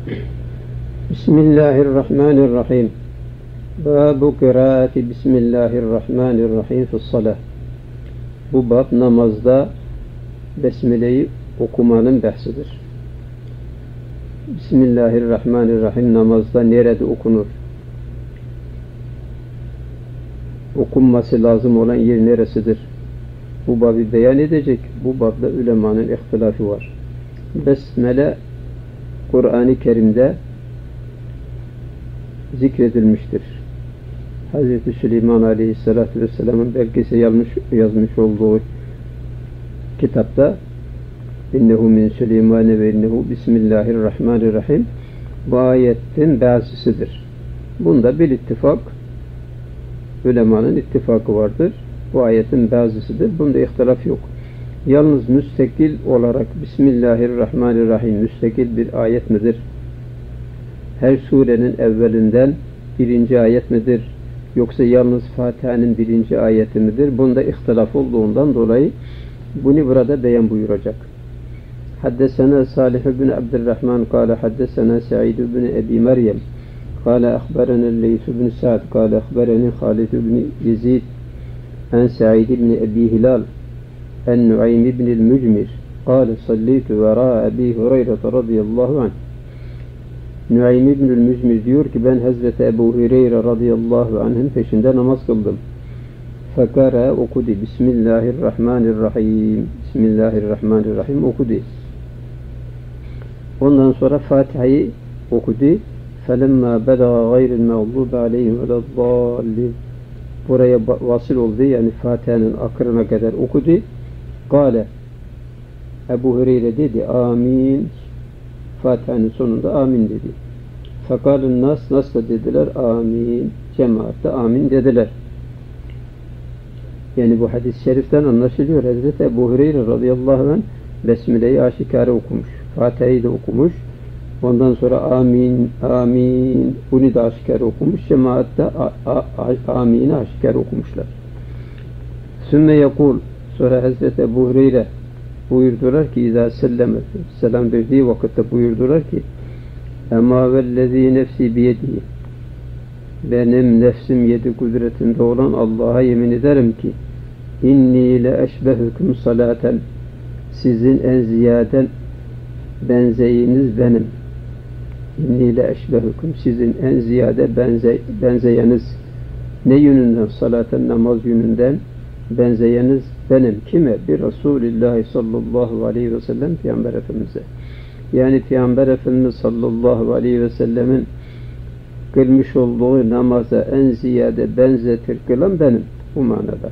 Bismillahirrahmanirrahim. Bâbu kıraati Bismillahirrahmanirrahim fis-salâh. Bu bab namazda Besmele'yi okumanın bahsidir. Bismillahirrahmanirrahim namazda nerede okunur? Okunması lazım olan yer neresidir? Bu babı beyan edecek. Bu babda ulemanın ihtilafı var. Besmele Kur'an-ı Kerim'de zikredilmiştir. Hz. Süleyman Aleyhisselatü Vesselam'ın belgesi yazmış olduğu kitapta innehu min Süleymane ve innehu Bismillahirrahmanirrahim bu ayetin bazısıdır. Bunda bir ittifak, ulemanın ittifakı vardır. Bu ayetin bazısıdır. Bunda ihtilaf yok. Yalnız müstakil olarak Bismillahirrahmanirrahim müstakil bir ayet midir? Her surenin evvelinden birinci ayet midir? Yoksa yalnız Fatiha'nın birinci ayeti midir? Bunda ihtilaf olduğundan dolayı bunu burada beyan buyuracak. Haddesena Salih bin Abdurrahman kâle haddesena Sa'id bin Ebi Meryem kâle ahberena Leys bin Sa'd kâle ahbereni Halid bin Yezid en Sa'id bin Ebi Hilal en Nuaym bin el-Mücmir kâle sallitu vera Ebi Hureyre radıyallahu anh. Nuaym bin el-Mücmir diyor ki ben Hazreti Ebu Hureyre radıyallahu anh'ın peşinde namaz kıldım. Fekara okudu. Bismillahirrahmanirrahim. Bismillahirrahmanirrahim okudu. Ondan sonra Fatiha'yı okudu. فَلَمَّا بَلَغَ غَيْرِ الْمَغْضُوبَ عَلَيْهِمْ وَلَا الضَّالِّينَ buraya vasıl oldu. Yani Fatiha'nın akırına kadar okudu. Kale Ebu Hureyre dedi. Amin. Fatiha'nın sonunda amin dedi. Fakalın nas da dediler. Amin. Cemaat de amin dediler. Yani bu hadis-i şeriften anlaşılıyor. Hazreti Ebu Hureyre radıyallahu anh Besmele'yi aşikare okumuş. Fatiha'yı da okumuş. Ondan sonra amin, amin bunu da aşikare okumuş. Cemaat de amin'i aşikare okumuşlar. Sümme yakul sonra Hazreti Ebu Hureyre buyurdular ki İzâ selleme selam verdiği vakitte buyurdular ki Ema vellezî nefsi biyedihi benim nefsim yedi kudretinde olan Allah'a yemin ederim ki inni le eşbehüküm salaten sizin en ziyade benzeyiniz benim. İnni le eşbehüküm sizin en ziyade benzeyeniz ne yönünden? Salaten namaz yönünden benzeyeniz benim. Kime? Bir Resulullah sallallahu aleyhi ve sellem Peygamber Efendimiz'e. Yani Peygamber Efendimiz sallallahu aleyhi ve sellemin kılmış olduğu namaza en ziyade benzetir kılan benim. Bu manada.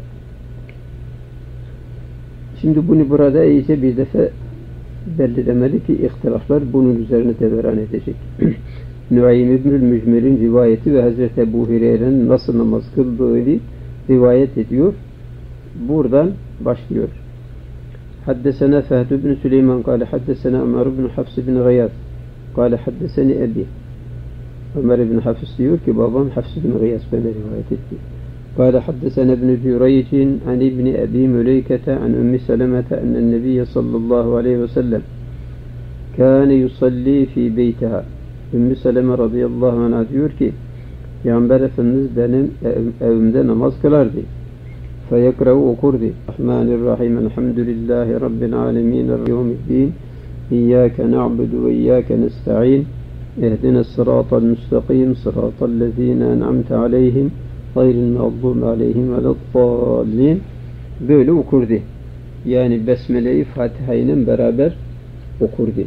Şimdi bunu burada iyice bir defa belirlemeli ki ihtilaflar bunun üzerine deveran edecek. Nuaym ibn el-Mücmir'in rivayeti ve Hazreti Ebu Hureyre'nin nasıl namaz kıldığını rivayet ediyor. Buradan başlıyor. Haddesena Fehd ibn Süleyman kâle haddesena Ömer ibn Hafs ibn Gıyad kâle haddeseni Ebi Ömer ibn Hafs diyor ki babam Hafs ibn Gıyad bana rivayet etti. Kâle haddesena ibn Cüreycin an ibn Ebi Müleykete an Ümmü Selemete ennen Nebiyye sallallahu aleyhi ve sellem kâne yusalli fî beytiha. Ümmü Seleme radıyallahu anh'a diyor ki Peygamber Efendimiz benim evimde namaz kılardı. Feyekra'u okurdu. Rahmanirrahim. Elhamdülillahi Rabbil alemin. Yevmiddin. İyyâke na'budu ve iyyâke nesta'in. Ehdina sıratal müstakim. Sıratal lezîne en'amte aleyhim. Gayril mağdûbi aleyhim veleddâllin. Böyle okurdu. Yani Besmele'yi Fatiha'yla beraber okurdu.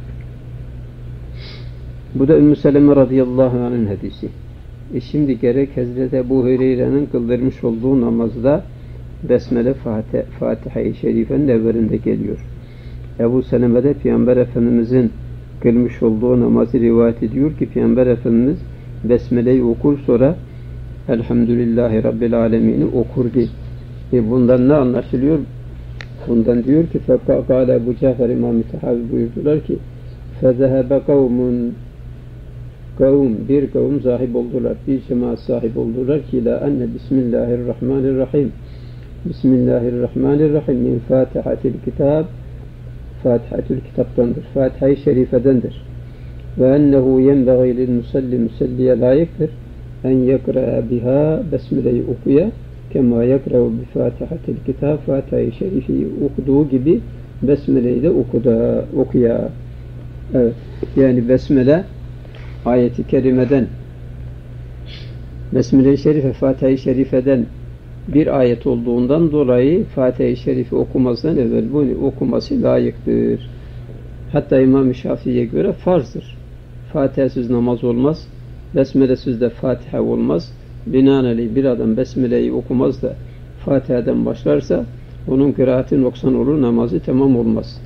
Bu da Ümmü Seleme radıyallahu anh'ın hadisi. Şimdi gerek Hazreti Ebu Hureyre'nin kıldırmış olduğu namazda Besmele Fatiha-i Şerife'nin evvelinde geliyor. Ebu Seleme'de Peygamber Efendimiz'in kılmış olduğu namazı rivayet ediyor ki Peygamber Efendimiz Besmele'yi okur sonra Elhamdülillahi Rabbil Alemin'i okurdu. Bundan ne anlaşılıyor? Bundan diyor ki Fekâle Ebu Cafer İmam-ı Tahavi buyurdular ki فَذَهَبَ قَوْمٌ bir kavim sahip oldular, bir cemaat sahip oldular ki la enne Bismillahirrahmanirrahim Bismillahirrahmanirrahim min Fatihatil Kitab Fatihatil Kitap'tandır, Fatiha-i Şerife'dendir ve ennehu yenbeği lil musalli musalliye layıktır en yekra biha besmeleyi okuya kema yekra'u bi fatihatil kitab Fatiha-i Şerife'yi okuduğu gibi besmeleyi de okuya. Evet. Yani besmele ayeti kerimeden Besmele-i Şerife Fatiha-i Şerife'den bir ayet olduğundan dolayı Fatiha-i Şerife okumasından evvel bunu okuması layıktır. Hatta İmam-ı Şafii'ye göre farzdır. Fatiha'sız namaz olmaz. Besmele'siz de Fatiha olmaz. Binaenaleyh bir adam Besmele'yi okumaz da Fatiha'dan başlarsa onun kıraati noksan olur, namazı tamam olmaz.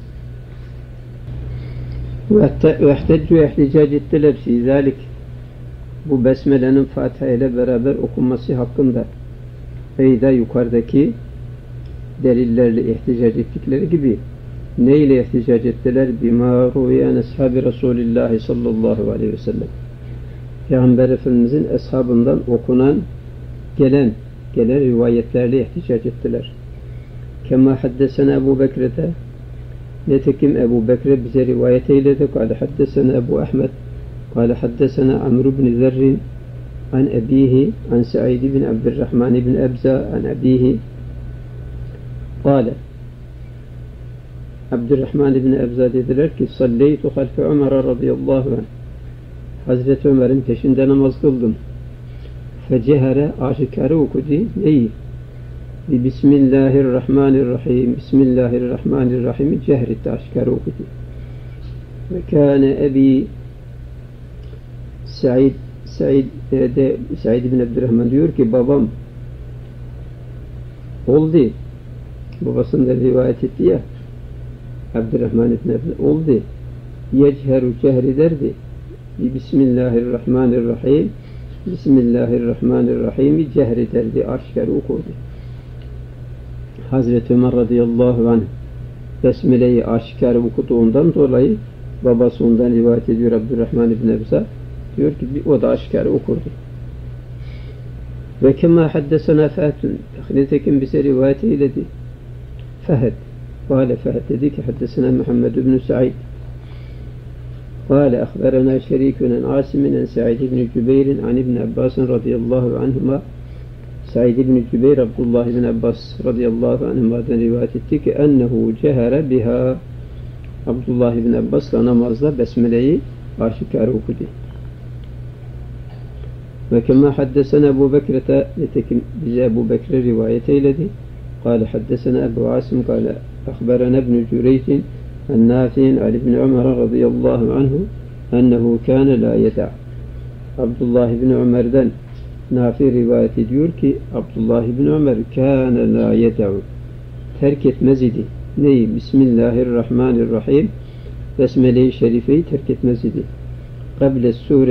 وَاَحْتَجُّ اَحْتِجَاجِ ettiler فِي ذَٰلِكِ Bu Besmele'nin Fatiha ile beraber okunması hakkında Eyda yukarıdaki delillerle ihticac ettikleri gibi neyle ihticac ettiler? بِمَا رُوِيَنْ أَصْحَابِ رَسُولِ اللّٰهِ sallallahu aleyhi ve sellem Peygamber Efendimizin eshabından okunan gelen rivayetlerle ihticac ettiler. Kema haddesena Ebu Bekir'de Netekim Ebu Bekir bize rivayet eyledi. Kâle haddesena Ebu Ahmed Kâle haddesena Amr ibn Zerrin an ebihi an Sa'id ibn Abdurrahman ibn Ebza an ebihi Kâle Abdurrahman ibn Ebza dediler ki salleytu halfe Ömer radıyallahu anh Hazreti Ömer'in peşinde namaz kıldım. Fecehere aşikare okudu. Neyi? Bismillahirrahmanirrahim. Bismillahirrahmanirrahim. Cehretti aşikare okudu. Ve kâne ebi Sa'id ibn Abdurrahman diyor ki babam oldu. Babasından rivayet etti ya Abdurrahman ibn Abdurrahman oldu. Yechheru cehri derdi. Bismillahirrahmanirrahim. Bismillahirrahmanirrahim. Cehri derdi. Aşikare okudu. Hazreti Ömer radıyallahu anh Besmele'yi aşikare okuduğundan dolayı babası ondan rivayet ediyor Abdurrahman ibn Ebza diyor ki o da aşikare okurdu. Ve kema haddesena Fehd nitekim bize rivayet eyledi. Fehd dedi ki haddesena Muhammed ibn Sa'id قال أخبرنا شريك عن عاصم عن سعيد بن جبير عن ابن عباس رضي الله عنهما Sa'id ibn Cübeyr Abdullah ibn Abbas radıyallahu anhuma'dan rivayet etti ki ennehu cehare biha Abdullah ibn Abbas'la namazda Besmele'yi aşikare okudu. Ve kema haddesena Ebu Bekir'e nitekim bize Ebu Bekir'e rivayet eyledi. Kâle haddesena Ebu Asim kâle akhberena ibn Cüreycin en Nafi'in Ali ibn Ömer radıyallahu anhu ennehu kâne la yeda' Abdullah ibn Ömer'den Nafi rivayet ediyor ki Abdullah ibn Ömer kâne la yed'u terk etmez idi. Neyi? Bismillahirrahmanirrahim Besmele-i Şerife'yi terk etmez idi. Kable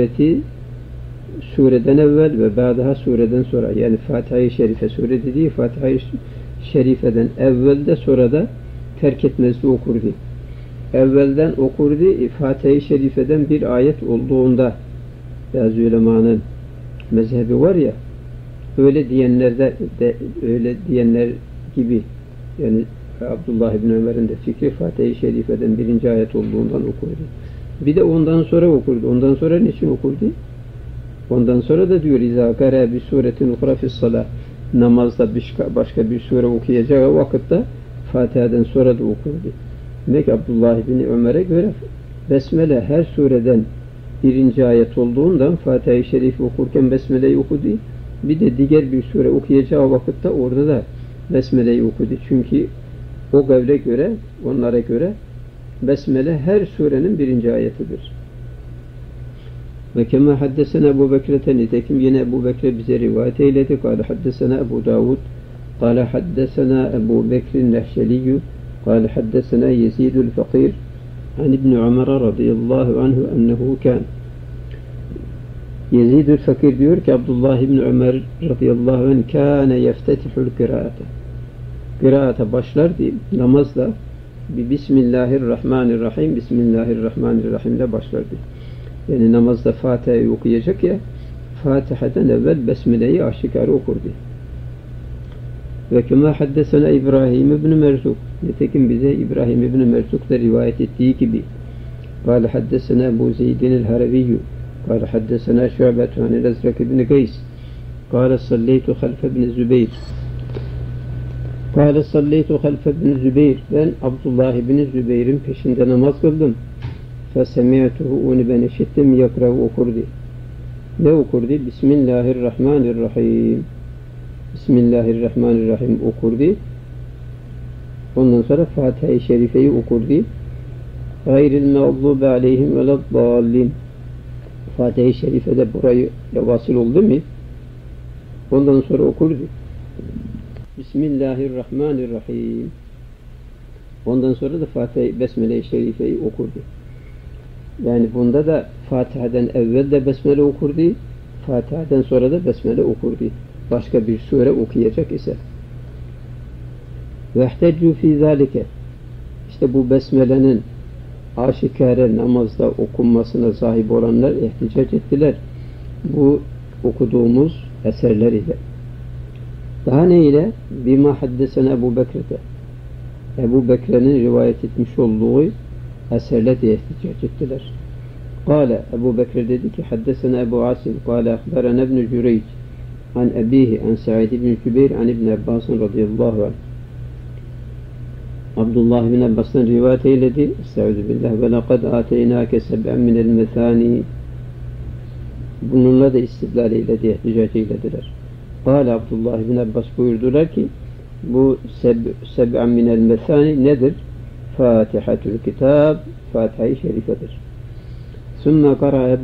sureden evvel ve ba'daha sureden sonra yani Fatiha-i Şerife sure dediği Fatiha-i Şerife'den evvelde sonra da terk etmezdi okurdu. Evvelden okurdu Fatiha-i Şerife'den bir ayet olduğunda bazı ulemanın mezhebi var ya öyle diyenlerde de öyle diyenler gibi yani Abdullah ibn Ömer'in de fikri Fatiha-i Şerife'den birinci ayet olduğundan okurdu. Bir de ondan sonra okurdu. Ondan sonra niçin okurdu? Ondan sonra da diyor İzâ gâre bi suretin uhra fissalâh namazda başka bir sure okuyacağı vakitte Fatiha'dan sonra da okurdu. Demek Abdullah ibn Ömer'e göre Besmele her sureden birinci ayet olduğundan Fatiha-i Şerif okurken Besmele'yi okudu. Bir de diğer bir sure okuyacağı vakitte orada da Besmele'yi okudu. Çünkü o kavle göre, onlara göre Besmele her surenin birinci ayetidir. Ve kema haddesena Ebu Bekir'e nitekim yine Ebu Bekir bize rivayet eyledi. Kâle haddesena Ebu Davud Kâle haddesena Ebu Bekir'in Nehşeliyyü Kâle haddesena Yezidül Fakir an İbni Ömer radıyallahu anhu ennehu kân Yezidül Fakir diyor ki Abdullah İbni Ömer radıyallahu anh kâne yeftetihul kıraate kıraate başlardı namazla Bismillahirrahmanirrahim Bismillahirrahmanirrahim ile başlardı. Yani namazda Fatiha'yı okuyacak ya Fatiha'dan evvel Besmele'yi aşikare okurdu. Ve kema haddesena İbrahim ibn Merzuk nitekim bize İbrahim ibn Merzuk da rivayet ettiği gibi قال حدثنا أبو زيد الهروي قال حدثنا شعبة عن الأزرق بن قيس قال صليت خلف ابن الزبير قال صليت خلف ابن الزبير ben Abdullah bin Zübeyir'in peşinde namaz kıldım. Fesemi'tuhu onu ben işittim yakrahu okurdu. Ne okurdu? Bismillahirrahmanirrahim. Bismillahirrahmanirrahim okurdu. Ondan sonra Fatiha-i Şerife'yi okurdu. Gayril mağdubi aleyhim veleddallin. Fatiha-i Şerife'de burayı vasıl oldu mu? Ondan sonra okurdu. Bismillahirrahmanirrahim. Ondan sonra da Fatiha-i Besmele-i Şerife'yi okurdu. Yani bunda da Fatiha'dan evvel de Besmele okurdu. Fatiha'dan sonra da Besmele okurdu. Başka bir sure okuyacak ise. Vehteccu fî zâlike. İşte bu Besmele'nin aşikare namazda okunmasına sahip olanlar ihticac ettiler. Bu okuduğumuz eserler ile. Daha ne ile? Bima haddesene Ebu Bekir'de. Ebu Bekir'in rivayet etmiş olduğu eserle diye ihticac ettiler. Kale Ebu Bekir dedi ki haddesene Ebu Asim kale akberene ibn Cüreyc an ebihi an Sa'id ibn Cübeyr an ibn Abbas'ın radıyallahu anh. Abdullah bin Abbas'tan rivayet eyledi. Estağfirullah ve lekad ateynâke seb'en minel methâni. Bununla da istidlal eyledi, ihticac eylediler. Kale Abdullah bin Abbas buyurdular ki bu seb'en minel methâni nedir? Fatihatül Kitab, Fatiha-i Şerife'dir. Sümme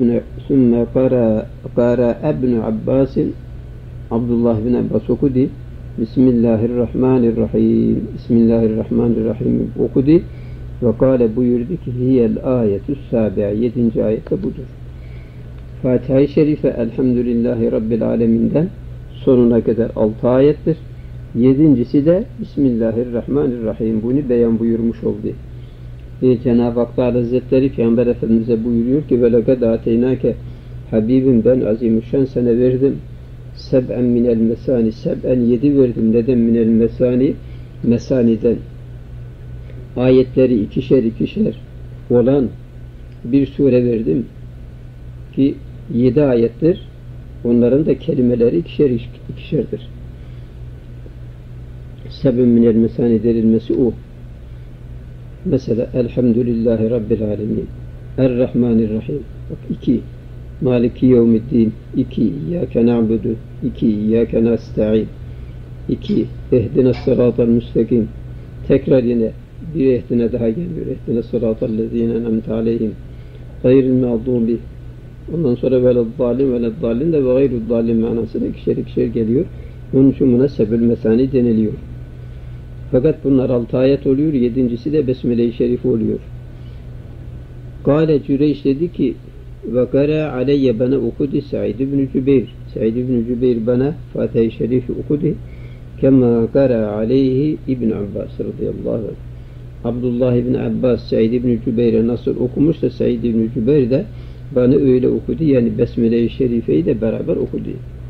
kara ibn Abbas'in Abdullah bin Abbas okudu. Bismillahirrahmanirrahim. Bismillahirrahmanirrahim okudu. Ve kâle buyurdu ki hiyel ayetü sâbi'a. 7. ayette budur. Fatiha-i Şerife Elhamdülillahi Rabbil Alemin'den sonuna kadar 6 ayettir. 7.'si de Bismillahirrahmanirrahim. Bunu beyan buyurmuş oldu. Cenab-ı Hak Hazretleri Peygamber Efendimiz'e buyuruyor ki وَلَقَدْ آتَيْنَاكَ Habibim ben azimüşşan sana verdim. Seb'en minel mesani. Seb'en 7 verdim. Neden minel mesani? Mesaniden. Ayetleri ikişer olan bir sure verdim. Ki 7 ayettir. Onların da kelimeleri ikişerdir. Seb'en minel mesani denilmesi o. Mesela Elhamdülillahi Rabbil Alemin. Errahmanirrahim. Bak 2. Maliki yevmiddin. 2. İyyâke na'budu. 2. İyyâke nasta'in. 2. Ehdine sıratal müstakim. Tekrar yine bir ehdine daha geliyor. Ehdine sıratal lezîne en'amte aleyhim. Gayril mağdubi. Ondan sonra veleddallin de ve gayruddallin manasına ikişer geliyor. Onun için buna sebül mesani deniliyor. Fakat bunlar 6 ayet oluyor. 7.'si de Besmele-i Şerif oluyor. Kâle Cüreyş dedi ki ve kâra aleyye bana okudu Sa'id ibn Cübeyr. Sa'id ibn Cübeyr bana Fatiha-i Şerif'i okudu. Kema kâra aleyhi İbn Abbas radıyallahu anh. Abdullah ibn Abbas Sa'id ibn Cübeyr'e nasıl okumuşsa Sa'id ibn Cübeyr de bana öyle okudu. Yani Besmele-i Şerife'yi de beraber okudu.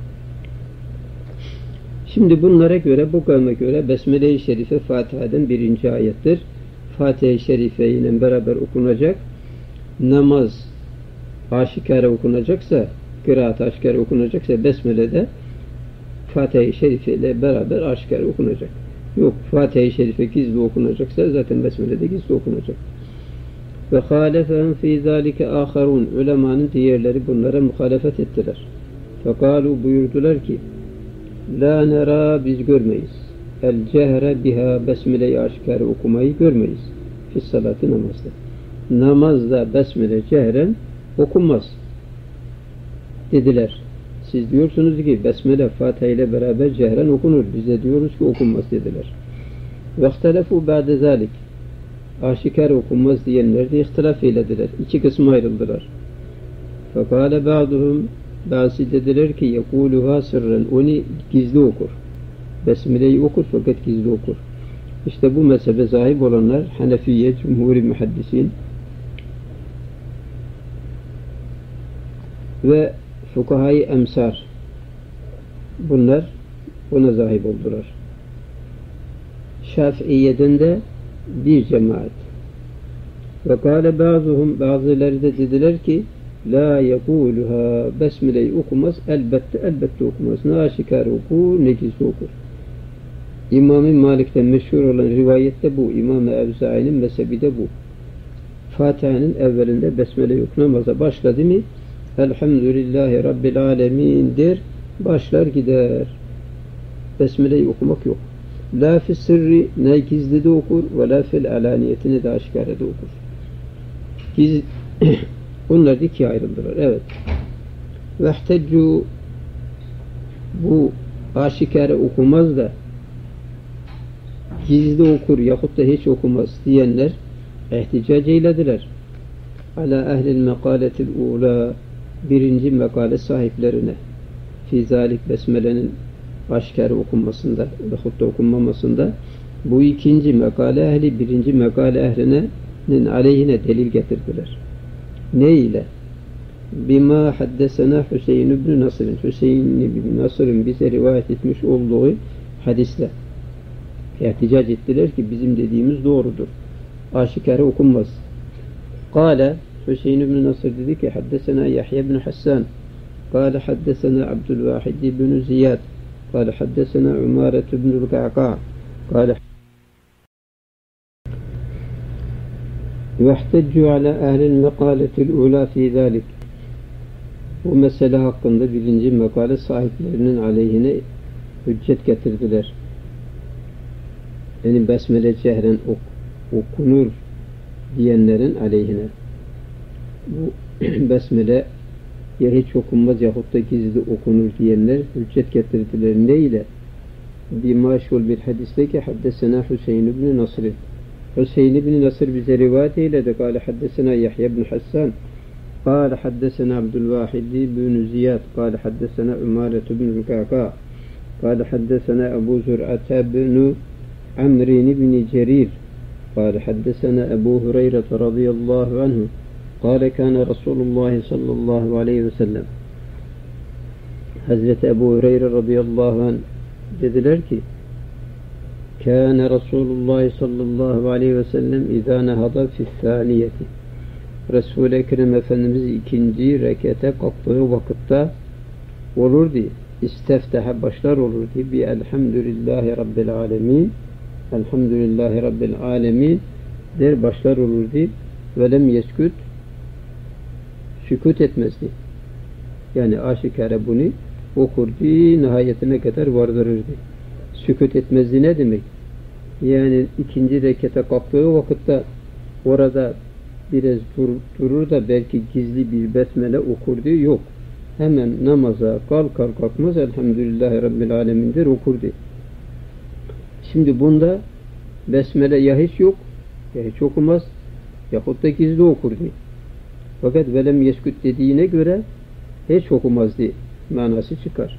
Şimdi bunlara göre, bu kavme göre Besmele-i Şerife Fatiha'dan 1. ayettir. Fatiha-i Şerife ile beraber okunacak. Namaz aşikare okunacaksa, kıraat aşikare okunacaksa Besmele'de Fatiha-i Şerife ile beraber aşikare okunacak. Yok, Fatiha-i Şerife gizli okunacaksa zaten Besmele'de gizli okunacak. Ve halefehum fî zâlike âkharûn. Ulemanın diğerleri bunlara muhalefet ettiler. Fekalu buyurdular ki la nera biz görmeyiz. El cehre biha besmele-i aşikare okumayı görmeyiz. Fis salatı namazda. Namazda besmele cehren okunmaz. Dediler. Siz diyorsunuz ki besmele Fatiha ile beraber cehren okunur. Biz de diyoruz ki okunmaz dediler. Ve ihtelefu ba'de zalik. Aşikare okunmaz diyenler de ihtilaf eylediler. 2 kısma ayrıldılar. Fekale ba'duhum bazı dediler ki yekuluha sırren onu gizli okur. Besmele'yi okur fakat gizli okur. İşte bu mezhebe sahip olanlar Hanefiye, Cumhur-i Muhaddisin ve Fukaha-i Emsar. Bunlar buna sahip oldular. Şafiiye'den de bir cemaat. Ve kâle bazıları da dediler ki la yekûluha, besmeleyi okumaz, elbette okumaz. Ne aşikar okur, ne gizli okur. İmam-ı Malik'ten meşhur olan rivayette bu. İmam-ı Evzai'nin mezhebi de bu. Fatiha'nın evvelinde besmele yok. Namaza başladı mı Elhamdülillahi Rabbil Alemin der, başlar gider. Besmeleyi okumak yok. La fis sirri, ne gizli de okur ve la fil alaniyeti, ne de aşikare de okur. Onlar da ikiye ayrıldılar. Evet. Vehteccu, bu aşikare okumaz da gizli okur yahut da hiç okumaz diyenler ihticac eylediler. Ala ehlil mekaletil ula, birinci mekale sahiplerine. Fi zalik, besmelenin aşikare okunmasında yahut da okunmamasında, bu ikinci mekale ehli birinci mekale ehlinin aleyhine delil getirdiler. Ne ile? Bima haddesena Hüseyin ibn Nasr'ın, Hüseyin ibn Nasr'ın bize rivayet etmiş olduğu hadisle ihticac ettiler ki bizim dediğimiz doğrudur. Aşikare okunmaz. Kale, Hüseyin ibn Nasr dedi ki haddesena Yahya ibn Hassan, kale haddesena Abdülvahid ibn Ziyad, kale haddesena Umaret ibn Ka'ka, kale vehteccu ala ehlil mekaletil ula fi zalik. Bu mesele hakkında birinci mekale sahiplerinin aleyhine hüccet getirdiler. Yani besmele cehren okunur diyenlerin aleyhine. Bu besmele ya hiç okunmaz yahut da gizli okunur diyenler hüccet getirdiler. Ne ile? Bimaşul bir hadiste ki haddesena Hüseyin ibn Nasr. Hüseyin ibn Nasr bize rivayet eyledi. Kâle haddesena Yahya ibn Hassan. Kâle haddesena Abdülvahid ibn Ziyad. Kâle haddesena Umaret ibn Ka'ka. Kâle haddesena Ebu Zür'ate ibn Amrin ibn Cerir. Kâle haddesena Ebu Hureyre radıyallahu anhu. Kâle kâne Resulullah sallallahu aleyhi ve sellem. Hazreti Ebu Hureyre radıyallahu anh dediler ki kâne Resulullah sallallahu aleyhi ve sellem izâ nehada fi'l-thâniyeti. Resul-i Ekrem Efendimiz ikinci rekete kalktığı vakitte olurdu. İsteftehe, başlar olurdu. Bi elhamdülillahi rabbil alemin. Elhamdülillahi rabbil alemin der, başlar olurdu. Ve lem yeskut, sükut etmezdi. Yani aşikare bunu okurdu, nihayetine kadar vardırırdı. Sükut etmezdi ne demek? Yani ikinci rekete kalktığı vakitte orada biraz durur da belki gizli bir besmele okurdu, yok. Hemen namaza kalkar kalkmaz Elhamdülillahi Rabbil Alemin'dir okurdu. Şimdi bunda besmele ya hiç yok, ya hiç okumaz, yahut da gizli okurdu. Fakat velem yeskut dediğine göre hiç okumazdı manası çıkar.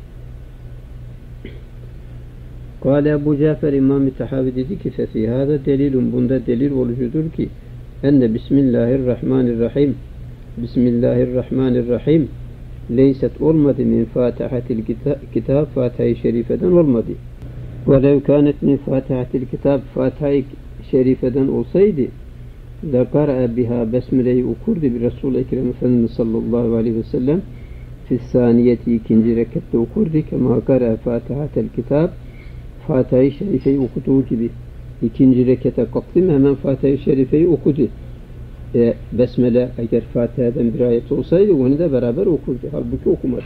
Kâle Ebu Cafer İmam-ı Tahavi dedi ki fefî hâda delilun, bunda delil olucudur ki enne Bismillahirrahmanirrahim, Bismillahirrahmanirrahim leyset olmadı min fatihatil kitab, Fatiha-i Şerife'den olmadı. Velev kânet min fatihatil kitab, Fatiha-i Şerife'den olsaydı lekara biha, besmeleyi okurdu bir Resul-i Ekrem Efendimiz sallallahu aleyhi ve sellem fissaniyeti, ikinci rekatte okurdu kema kara fatihatel kitab, Fatiha-i Şerife'yi okuduğu gibi ikinci rekete kalktı mı hemen Fatiha-i Şerife'yi okudu. Besmele eğer Fatiha'dan bir ayet olsaydı onu da beraber okurdu. Halbuki okumadı.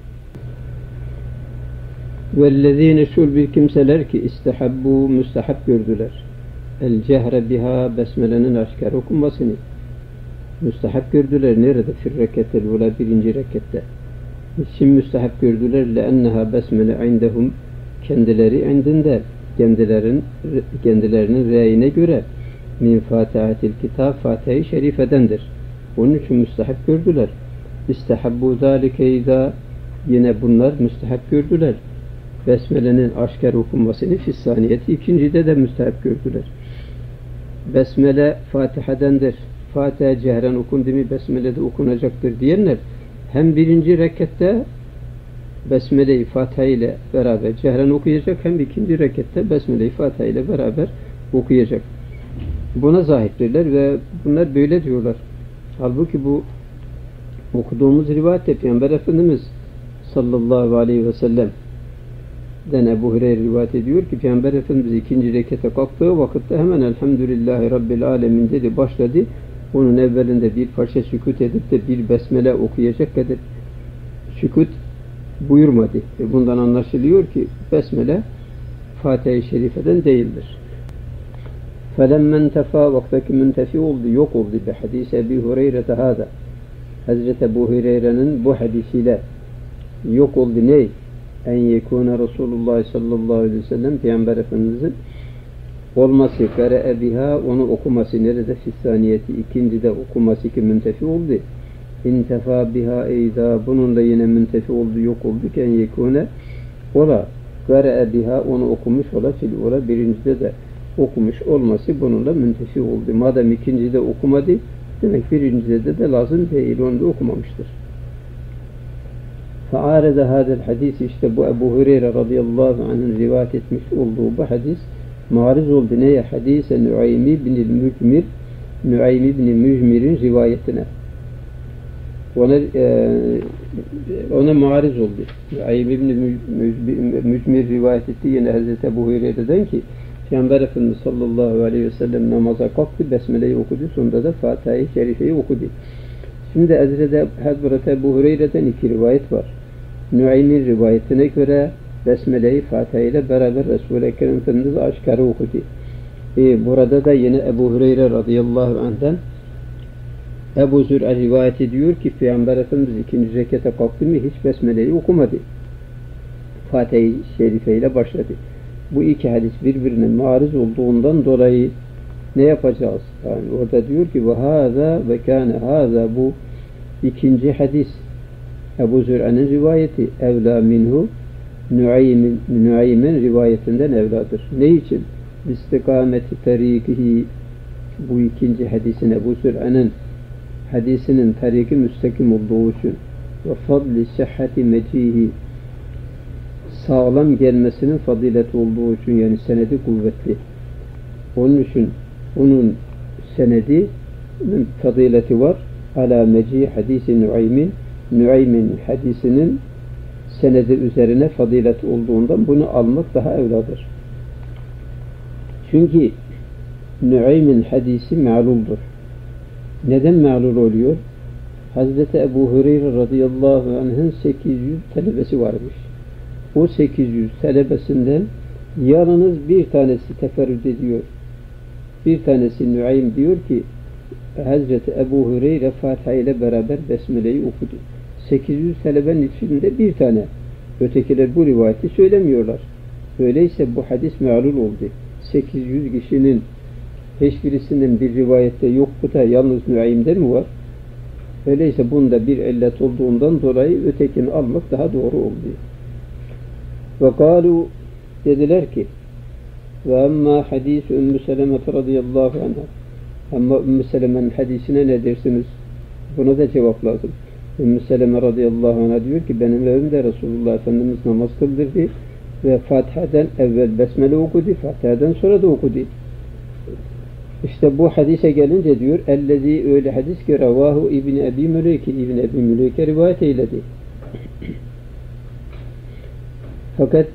Vellezine, şul bir kimseler ki istehabbu, müstehab gördüler. El cehre biha, besmelenin aşikar okunmasını müstehab gördüler. Nerede? Fir reketel ula, birinci rekette. Şimdi müstehab gördüler. Leenneha besmele indehum, kendileri indinde, kendilerinin reyine göre min fatihatil kitab, Fatiha-i Şerife'dendir. Onun için müstehab gördüler. İstehabbu zâlike izâ, yine bunlar müstehab gördüler. Besmelenin aşikar okunmasını fissaniyeti, ikincide de müstehab gördüler. Besmele Fatiha'dendir. Fatiha cehren okundu mu besmele de okunacaktır diyenler hem birinci rekatte Besmele-i Fatiha ile beraber cehren okuyacak, hem ikinci rekatte Besmele-i Fatiha ile beraber okuyacak. buna zahiptirler ve bunlar böyle diyorlar. Halbuki bu okuduğumuz rivayette Peygamber Efendimiz sallallahu aleyhi ve sellem Ebu Hureyre rivayet ediyor ki Peygamber Efendimiz ikinci rekete kalktığı vakitte hemen Elhamdülillahi Rabbil Alemin dedi, başladı. Onun evvelinde bir parça sükut edip de bir besmele okuyacak kadar sükut buyurmadı. Bundan anlaşılıyor ki besmele Fatiha-i Şerife'den değildir. فَلَمَّنْ تَفَا vaktaki müntefi oldu, yok oldu. Hadis Ebu Hureyre'de hâda. Hazreti Ebu Hureyre'nin bu hadisiyle yok oldu ne? En yekûne Resulullah sallallahu aleyhi ve sellem Peygamber Efendimiz'in olması, kâre'e biha onu okuması nerede? Fissaniyeti ikincide okuması ki müntefi oldu. İntefa biha eyda bunun da yine müntefi oldu, yok oldu ki en yekûne ola kâre'e biha onu okumuş ola fil ola birincide de okumuş olması bununla müntefi oldu. Madem ikincide okumadı demek birincide de lazım değil, onu da okumamıştır. فَعَارَدَ هَذَا الْحَدِيثِ işte bu Ebu Hureyre radıyallahu anh'ın rivayet etmiş olduğu bu hadis mariz oldu neye? Hadise Nuaym bin Mücmir'in rivayetine. Ona mariz oldu. Nuaym bin Mücmir rivayet etti yine Hazreti Ebu Hureyre'den ki Peygamber Efendimiz sallallahu aleyhi ve sellem namaza kalktı, besmeleyi okudu, sonunda da Fatiha-i Şerife'yi okudu. Şimdi Hazreti Ebu Hureyre'den iki rivayet var. Nuaym'in rivayetine göre besmeleyi Fatiha ile beraber Resul-i Ekrem Efendimiz aşkarı okudu. Burada da yine Ebu Hureyre radıyallahu anh'den Ebu Zür'a rivayet ediyor ki Peygamber Efendimiz ikinci rekete kalktı mı hiç besmeleyi okumadı. Fatiha-i Şerife ile başladı. Bu iki hadis birbirine mariz olduğundan dolayı ne yapacağız? Yani orada diyor ki وَهَذَا وَكَانَ هَذَا bu ikinci hadis Ebu Zür'a'nın rivayeti evlâ minhu Nuaym'in rivayetinden evladır. Ne için? İstikameti tarikihi bu ikinci hadisin Ebu Zür'a'nın hadisinin tariki müstakim olduğu için ve fadli sihhati mecihi sağlam gelmesinin fazileti olduğu için yani senedi kuvvetli. Onun için onun senedi fazileti var. Ala meci hadisi Nuaym'in hadisinin senedi üzerine fazilet olduğundan bunu almak daha evladır. Çünkü Nuaym'in hadisi me'luldur. Neden me'lul oluyor? Hazreti Ebu Hureyre radıyallahu anh'ın 800 talebesi varmış. O 800 talebesinden yalnız bir tanesi teferrüt ediyor. Bir tanesi Nuaym diyor ki Hazreti Ebu Hureyre Fatiha ile beraber Besmele'yi okudu. 800 talebenin içinde bir tane. Ötekiler bu rivayeti söylemiyorlar. Öyleyse bu hadis me'lul oldu. 800 kişinin hiçbirisinin bir rivayette yok bu da yalnız Nuaym'de mi var? Öyleyse bunda bir illet olduğundan dolayı ötekini almak daha doğru oldu. Ve kâlu dediler ki ve emmâ hadîs Ümmü Seleme radıyallahu anh'a ama Ümmü Seleme'nin hadisine ne dersiniz? Buna da cevap lazım. Ümmü Seleme radıyallahu anh'a diyor ki benim evimde Resulullah Efendimiz namaz kıldırdı ve Fatiha'dan evvel Besmele okudu, Fatiha'dan sonra da okudu. İşte bu hadise gelince diyor ellezî öyle hadis ki ravahu İbn Ebi Müleyke İbn Ebi Müleyke rivayet eyledi. Fakat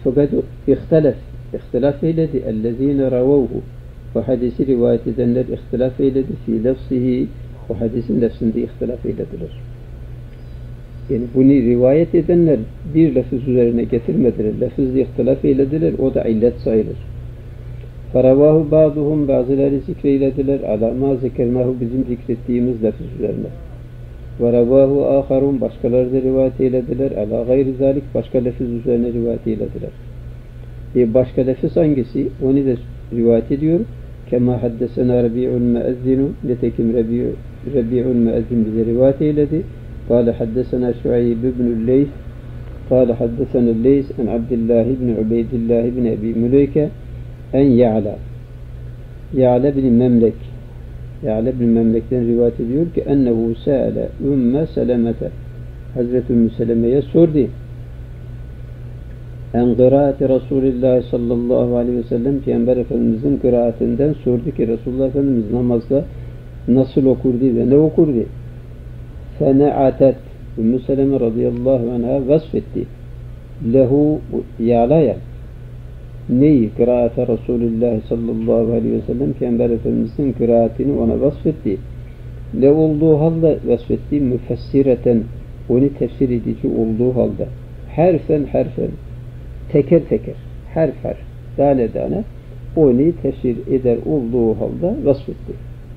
ihtilaf eyledi. Ellezîne ravavhu o hadisi rivayet edenler ihtilaf eyledi. Fî lefsihi o hadisin lefsinde ihtilaf eylediler. Yani bunu rivayet edenler bir lafız üzerine getirmediler. Lafızda ihtilaf eylediler. O da illet sayılır. Faravahu ba'duhum bazıları zikreylediler. Alâmâ zekernahu bizim zikrettiğimiz lafız üzerine. Ve ravahu âharun başkaları da rivayet eylediler. Alâ gayri zâlik başka lafız üzerine rivayet eylediler. Başka lafız hangisi? Onu da rivayet ediyor. Kema haddesena Rabi'ul Müezzinu netekim Rabi'ul Müezzin bize rivayet eyledi. Kâle haddesena Şuayb ibn Leys kâle haddesena Leys en Abdillah ibn Ubeydillah ibn Ebi Müleyke en Ya'la bin Memlek Ya'la bin Memlek'ten rivayet ediyor ki ennehu sâle Ümmü Selemete Hazreti Ümmü Seleme'ye sordu. En kıraati Resulullah sallallahu aleyhi ve sellem Peygamber Efendimizin kıraatinden sordu ki Resulullah Efendimiz namazda nasıl okurdu ve ne okurdu? Fene'atet Ümmü Seleme radıyallahu anh'a vasfetti. Lehu yalaya neyi? Kıraate Resulullah sallallahu aleyhi ve sellem Peygamber Efendimizin kıraatini ona vasfetti. Ne olduğu halde vasfetti? Müfessireten onu tefsir edici olduğu halde. Harfen teker teker, harf tane tane onu tefsir eder olduğu halde vasfetti.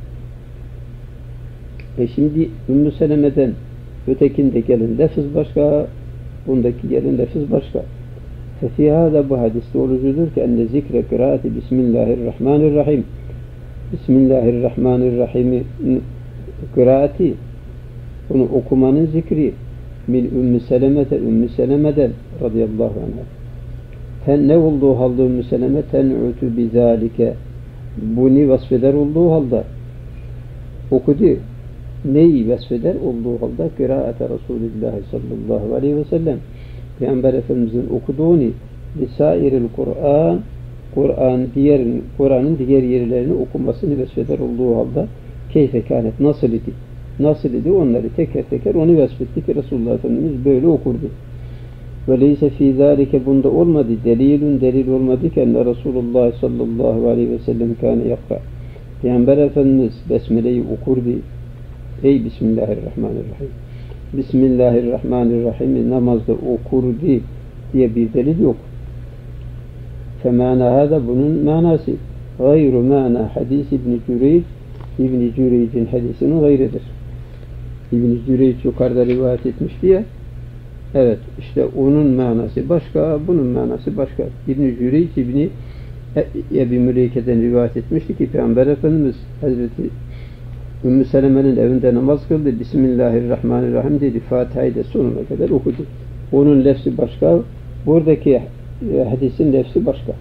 Şimdi Ümmü Seleme'den ötekinde gelen lafız başka, bundaki gelen lafız başka. Fefihâda bu hadiste olucudur ki enne zikre kıraati Bismillahirrahmanirrahim. Bismillahirrahmanirrahim kıraati, bunu okumanın zikri min Ümmü Seleme'den radıyallahu anh'a. Ne olduğu halde Ümmü Seleme ten'utu bizalike, bunu vasfeder olduğu halde okudu. Neyi vasfeder olduğu halde? Kıraate Resulullah sallallahu aleyhi ve sellem Peygamber Efendimizin okuduğunu lisairil Kur'an, Kur'an'ın diğer yerlerini okumasını vasfeder olduğu halde keyfe kânet, nasıl idi onları teker teker onu vasfetti ki Resulullah Efendimiz böyle okurdu. Ve leyse fî zâlike, bunda olmadı delil olmadı ki enne Resulullah sallallahu aleyhi ve sellem kâne yakra. Peygamber Efendimiz Besmele'yi okurdu. Ey Bismillahirrahmanirrahim. Bismillahirrahmanirrahim namazda okurdu diye bir delil yok. Femâna hâda, bunun manası gayru mana hadis İbn-i Cüreyc'in hadisinin gayrıdır. İbn-i Cüreyc yukarıda rivayet etmişti ya. Evet, işte onun manası başka, bunun manası başka. İbn-i Cüreyc İbn-i Ebi Müleyke'den rivayet etmişti ki Peygamber Efendimiz Hazreti Ümmü Seleme'nin evinde namaz kıldı. Bismillahirrahmanirrahim dedi. Fatiha'yı da sonuna kadar okudu. Onun lefzi başka, buradaki hadisin lefzi başka.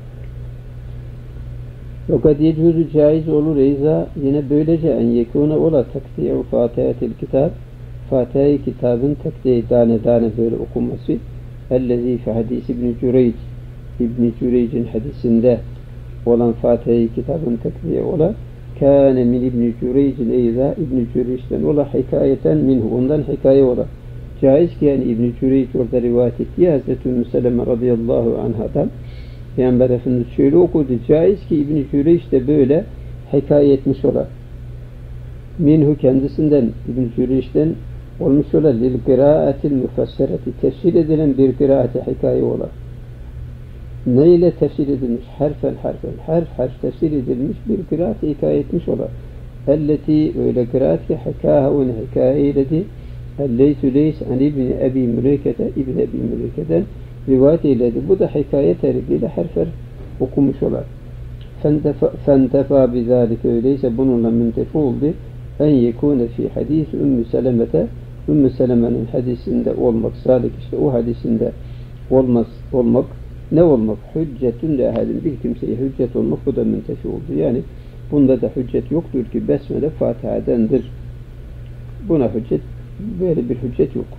Fakat yecüzü caiz olur eyza, yine böylece en yekûne ola takdi'u Fatihatil kitab, Fatiha-i kitabın takdi'i tane böyle okunması, ellezî fi hadis İbn-i Cüreyc'in hadisinde olan Fatiha-i kitabın takdi'i ola, kâne min İbn-i Cüreyc'in eyza, İbn-i Cüreyc'ten ola hikayeten minhu, ondan hikaye ola. Caiz ki yani İbn-i Cüreyc orada rivayet etti ya Hazreti Ümmü Seleme radıyallahu anhadan, Peygamber Efendimiz şöyle okudu. Caiz ki İbn-i Cüreyc de böyle hikaye etmiş ola. Minhu, kendisinden, İbn-i Cüreyc'ten olmuş ola. Lil kıraatil müfessereti, tefsir edilen bir kıraate hikaye ola. Ne ile tefsir edilmiş? Harf tefsir edilmiş bir kıraate hikaye etmiş ola. Elleti, öyle kıraat ki hekâha, onu hikaye eyledi. Elleytü leys an İbn-i Ebi Müleyke'den rivayet eyledi. Bu da hikaye teribiyle harf okumuş olar. Fentefa bizâlike, öyleyse bununla müntefi oldu. En yekûne fi hadis Ümmü Seleme'nin hadisinde olmak, zâlik işte o hadisinde olmak, ne olmak? Hüccetün lehâdin, bir kimseye hüccet olmak, bu da müntefi oldu. Yani bunda da hüccet yoktur ki Besmele Fatiha'dendir. Buna hüccet, böyle bir hüccet yok.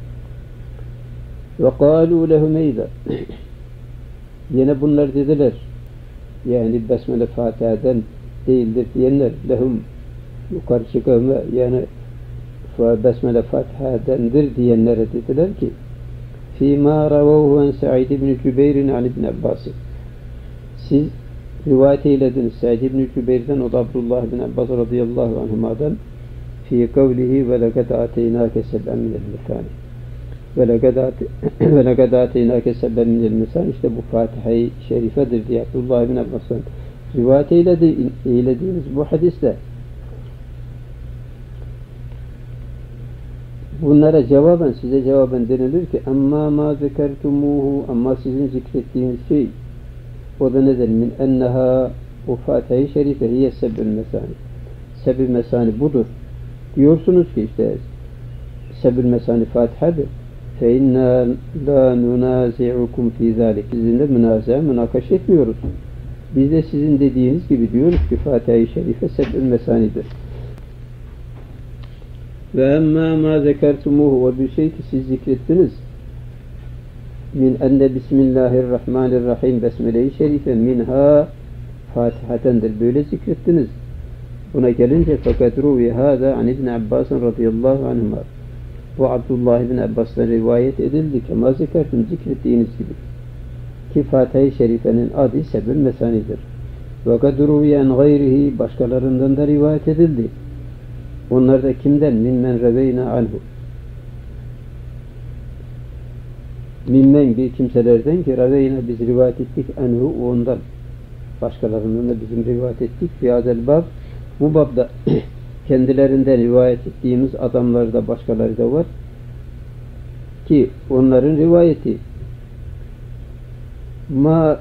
Ve kâlû lehum eyza, yine bunlar dediler, yani Besmele Fatiha'den değildir diyenler, lehum yukarı çıkama, yani Besmele Fatiha'dendir diyenlere dediler ki fîmâ ravâhu en Sa'id ibn Cübeyr'in an ibn Abbas, siz rivayet eylediniz Sa'id ibn Cübeyr'den, o da Abdullah ibn Abbas radıyallahu anhuma'dan, fî kavlihi ve lekad âteynâke seb'en minel mesâni, ve lekad âteynâke seb'en minel mesâni, işte bu Fatiha-i Şerife'dir diye Abdullah ibn Abbas'tan rivayet eylediğiniz bu hadiste bunlara cevaben, size cevaben denilir ki amma ma zekertumuhu, ama sizin zikrettiğiniz şey, o da nedir? Min enneha, o Fatiha-i Şerife hiye seb'ül mesâni, seb'ül mesâni budur diyorsunuz ki işte seb'ül mesâni Fatiha'dır. Fe inna la nunazi'ukum fî zâlik, sizinle münakaş etmiyoruz. Biz de sizin dediğiniz gibi diyoruz ki Fatiha-i Şerife seb'ül mesânidir. Ve emmâ mâ zekertumuhu, o bir şey ki siz zikrettiniz. min enne bismillahirrahmanirrahim besmele-i şerife minha Fatihatendir. Böyle zikrettiniz. Buna gelince fakat ruvi hâzâ an İbn Abbas radıyallahu anhuma. Bu Abdullah ibn Abbas'tan rivayet edildi. Kema zikertum zikrettiğiniz gibi. Ki Fatiha-i Şerife'nin adı sebül mesanidir. Ve kad ruvi an gayrihi başkalarından da rivayet edildi. Onlar da kimden? Mimmen reveyna anhu. Mimmen bir kimselerden ki reveyna biz rivayet ettik anhu ondan. Başkalarından da bizim rivayet ettik. Fiyadel bab bu babda kendilerinden rivayet ettiğimiz adamlar da başkaları da var ki onların rivayeti ma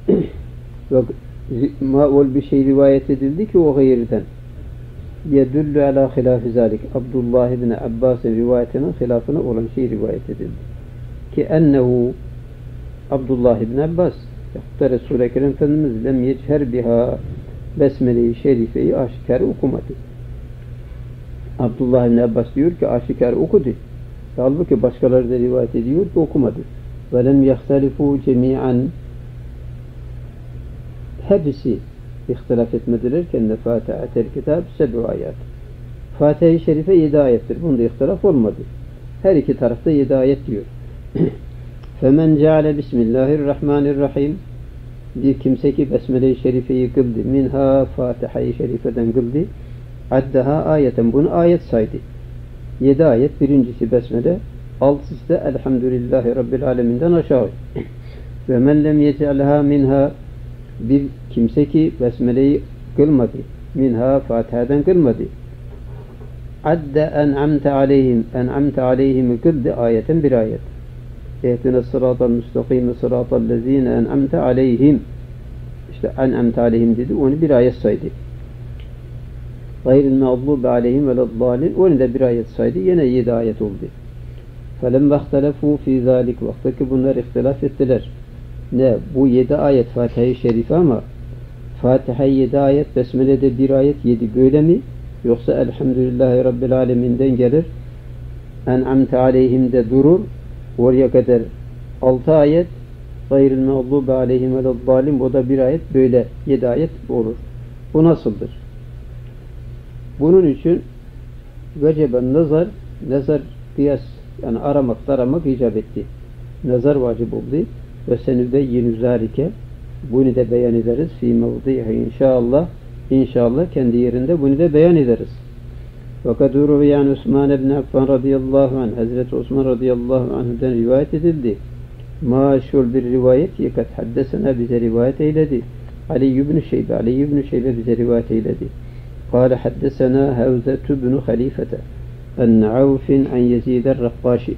ol bir şey rivayet edildi ki o gayriden yedüllü ala hilâfi zâlik Abdullah ibn Abbas'ın rivayetinin hilafına olan şey rivayet edildi ki ennehu Abdullah ibn Abbas yahta Resul-i Ekrem Efendimiz lem yecher biha Besmele-i Şerife'yi aşikar okumadı. Abdullah ibn Abbas diyor ki aşikar okudu. Halbuki başkaları da rivayet ediyor ki okumadı. Ve lem yahtalifu cemi'an hepsi ihtilaf etmediler ki enne Fatihatel kitab 7 ayet. Fatiha-i Şerife 7 ayettir. Bunda ihtilaf olmadı. Her iki tarafta 7 ayet diyor. Femen ceale bismillahirrahmanirrahim bir kimse ki Besmele-i Şerife'yi kıldı. Minha Fatiha-i Şerife'den kıldı. Addaha ayeten. Bunu ayet saydı. 7 ayet. Birincisi Besmele. Altısı da Elhamdülillahi Rabbil Alemin'den aşağı. Ve men lem yece'alha minha bir kimse ki Besmele'yi kılmadı. Minha Fatiha'dan kılmadı. Adda en'amte aleyhim. En'amte aleyhim'i kıldı. Ayeten bir ayet. Ehdine sıratal müstakime sıratal lezine en'amte aleyhim. İşte en'amte aleyhim dedi. Onu bir ayet saydı. Gayril mağdubi aleyhim veleddâlin. Onu da bir ayet saydı. Yine 7 ayet oldu. Felem vehtelefû fî zâlik. Vaktaki bunlar ihtilaf ettiler. Ne? Bu 7 ayet Fatiha-i Şerife ama Fatiha 7 ayet, Besmele'de bir ayet 7 böyle mi? Yoksa Elhamdülillahi Rabbil Alemin'den gelir. En'amte aleyhim'de durur. Oraya kadar 6 ayet gayril mağdubi aleyhim veleddâlin. Bu da bir ayet böyle 7 ayet olur. Bu nasıldır? Bunun için veceben nazar kıyas yani taramak icap etti. Nazar vacip oldu. Ve senübeyyin zâlike bunu da beyan ederiz. Fî mevdihi inşallah kendi yerinde bunu da beyan ederiz. Fakat ruviyan Osman ibn Affan radıyallahu anh Hazreti Osman radıyallahu anh'den rivayet edildi. Maşhur bir rivayet yekat haddesena bize rivayet eyledi. Ali ibn Şeybe bize rivayet eyledi. Kâle haddesena Havzatu ibn Halifete en Avfin an Yezid el-Rakkaşi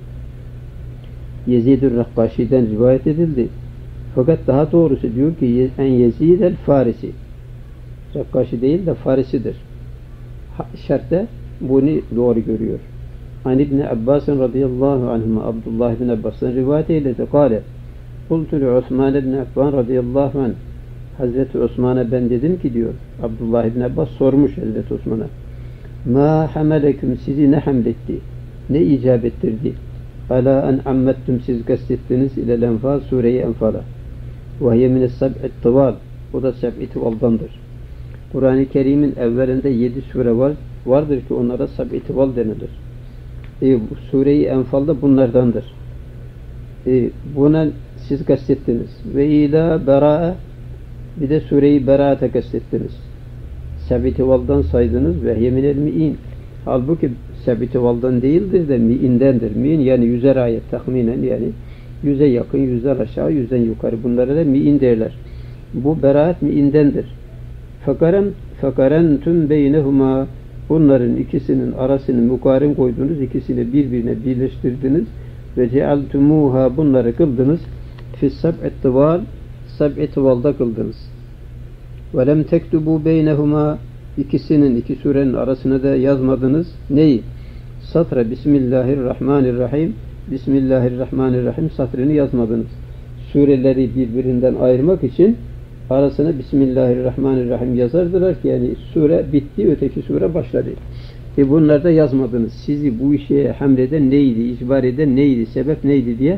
Yezid el-Rakkaşi'den rivayet edildi. Fakat daha doğrusu diyor ki en Yezid el-Farisi Rakkaşi değil de Farisidir. Şerhte bunu doğru görüyor. An İbn Abbas radıyallahu anhuma Abdullah ibn Abbas'tan rivayet eyledi. Kâle kultu li Osman ibn Affan radıyallahu anh Hazreti Osman'a ben dedim ki diyor Abdullah ibn Abbas sormuş Hazreti Osman'a ma hameleküm sizi ne hamletti? Ne icap ettirdi? Ala en ammettüm siz kastettiniz ile Enfal Sure-i Enfal'a ve hiye mine sab'i tıval o da sab'i tıvaldandır. Kur'an-ı Kerim'in evvelinde 7 sure vardır ki onlara sab'i tıval denilir. Bu Sure-i Enfal'da bunlardandır. Buna siz kastettiniz. Ve ila bera'a bir de Sure-i Bera'ata kastettiniz. Sab'i tıvaldan saydınız ve yeminel mi'in. Halbuki sab'i tıvaldan değildir de mi'indendir. Mi'in yani 100'er ayet tahminen yani 100'e yakın, 100'er aşağı, 100'den yukarı. Bunlara da mi'in derler. Bu beraat mi'indendir. Fekarentum beynehuma bunların ikisinin arasını mukarin koydunuz, ikisini birbirine birleştirdiniz ve cealtumuha bunları kıldınız fis sab'i tıval sab'i tıvalda kıldınız. Ve lem tektubu beynehuma iki surenin arasına da yazmadınız. Neyi? Satra Bismillahirrahmanirrahim Bismillahirrahmanirrahim satrını yazmadınız. Sureleri birbirinden ayırmak için arasına Bismillahirrahmanirrahim yazardılar ki yani sure bitti, öteki sure başladı. Bunlar da yazmadınız. Sizi bu işe hamleden neydi, icbar eden neydi, sebep neydi diye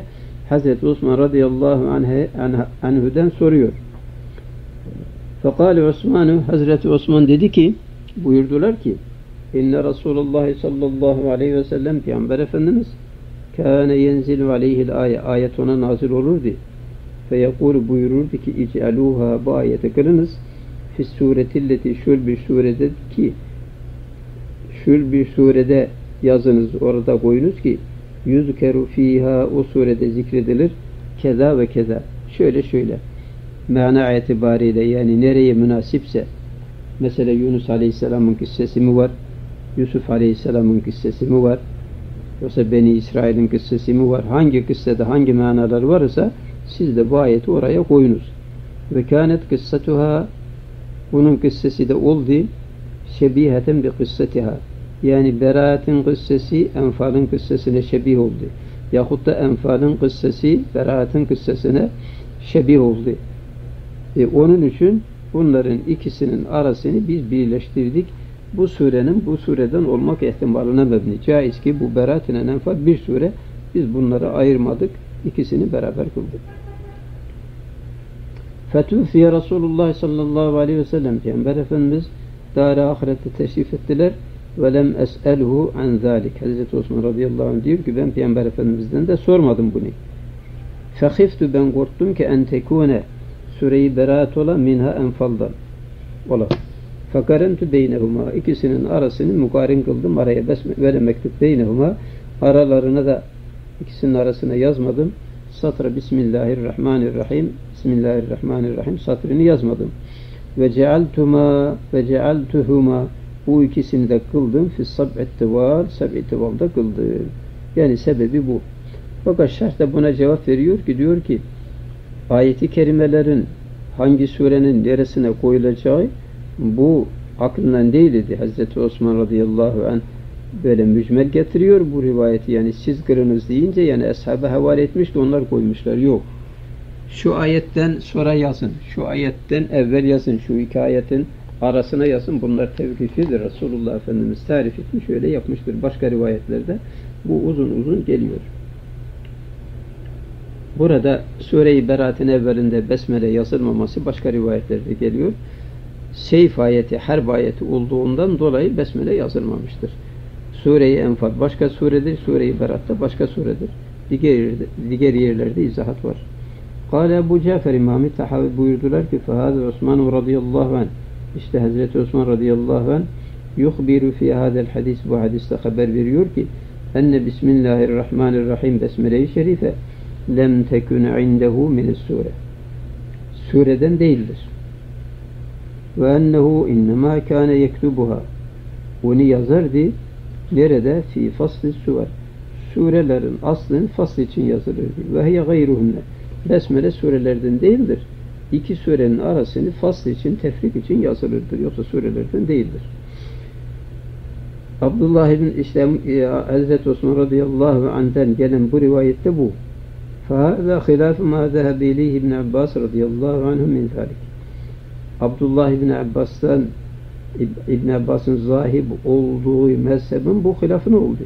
Hazreti Osman radıyallahu anhu'den soruyor. Fekale Osmanu, Hazreti Osman dedi ki, buyurdular ki, İnne Resulullah sallallahu aleyhi ve sellem Peygamber Efendimiz kâne yenzilu aleyhil ayet ona nazil olurdu. Feyekûlu buyururdu ki ic'alûhâ bu ayeti kılınız fis suretilleti şul bir surede ki şul bir surede yazınız orada koyunuz ki yüzkeru fiha o surede zikredilir keza ve keza şöyle şöyle mana itibariyle yani nereye münasipse mesela Yunus Aleyhisselam'ın kıssası mı var, Yusuf Aleyhisselam'ın kıssası mı var, yoksa Beni İsrail'in kıssası mı var, hangi kıssada hangi manalar varsa siz de bu ayeti oraya koyunuz. Ve kânet kıssatuhâ bunun kıssası da oldu şebiheten bi kıssatiha yani Berat'ın kıssası Enfal'ın kıssasına şebih oldu. Yahut da Enfal'ın kıssası Berat'ın kıssasına şebih oldu. Onun için bunların ikisinin arasını biz birleştirdik. Bu surenin bu sureden olmak ihtimaline mebni. Caiz ki bu Berat ile Enfal bir sure. Biz bunları ayırmadık. İkisini beraber kıldık. Fetûfiye Resulullah sallallahu aleyhi ve sellem Peygamber Efendimiz dar-ı ahirette teşrif ettiler. Ve lem es'elhu an zâlik. Hazreti Osman radıyallahu anh diyor ki ben Peygamber Efendimiz'den de sormadım bunu. Fehiftu ben korktum ki en tekûne Sure-i Berat ola minha Enfal'dan ola. Fekarentu beynehuma ikisinin arasını mukarin kıldım. Araya besmele mektup beynehuma aralarına da ikisinin arasına yazmadım. Satra Bismillahirrahmanirrahim Bismillahirrahmanirrahim satrını yazmadım. Ve cealtuhuma bu ikisini de kıldım. Fis sab'i tivalda kıldım. Yani sebebi bu. Fakat şerh de buna cevap veriyor ki diyor ki ayeti kerimelerin hangi surenin neresine koyulacağı bu aklından değildi. Hazreti Osman radıyallahu anh böyle mücmel getiriyor bu rivayeti. Yani siz kırınız deyince yani ashaba havale etmiş de onlar koymuşlar. Yok. Şu ayetten sonra yazın. Şu ayetten evvel yazın. Şu iki ayetin arasına yazın. Bunlar tevkifidir. Resulullah Efendimiz tarif etmiş. Öyle yapmıştır. Başka rivayetlerde bu uzun uzun geliyor. Burada Sure-i Berat'ın evvelinde besmele yazılmaması başka rivayetlerde geliyor. Seyf ayeti, Harb ayeti olduğundan dolayı besmele yazılmamıştır. Sure-i Enfal başka suredir, Sure-i Berat da başka suredir. Diğer yerlerde izahat var. Kâle Ebu Cafer İmam-ı Tahavi buyurdular ki فَهَذَا Osman radıyallahu anh işte Hazreti Osman radıyallahu anh yuhbiru fi hadel hadis bu hadiste haber veriyor ki enne Bismillahirrahmanirrahim besmele-i şerife lem tekun indehu minis sure sureden değildir. Ve ennehu innema kâne yektubuha onu yazardı nerede? Fi fasli suver surelerin aslın fasl için yazılırdı. Ve hiye gayruhunne besmele surelerden değildir. İki surenin arasını fasl için, tefrik için yazılırdır. Yoksa surelerden değildir. Abdullah ibn Hazreti Osman radıyallahu anh'den gelen bu rivayette bu. فَهَذَا خِلَافُ مَا ذَهَبِ اِلَيْهِ ibn Abbas radıyallahu anhum min zalik. Abdullah İbn Abbas'ın zahib olduğu mezhebin bu hilafına oldu.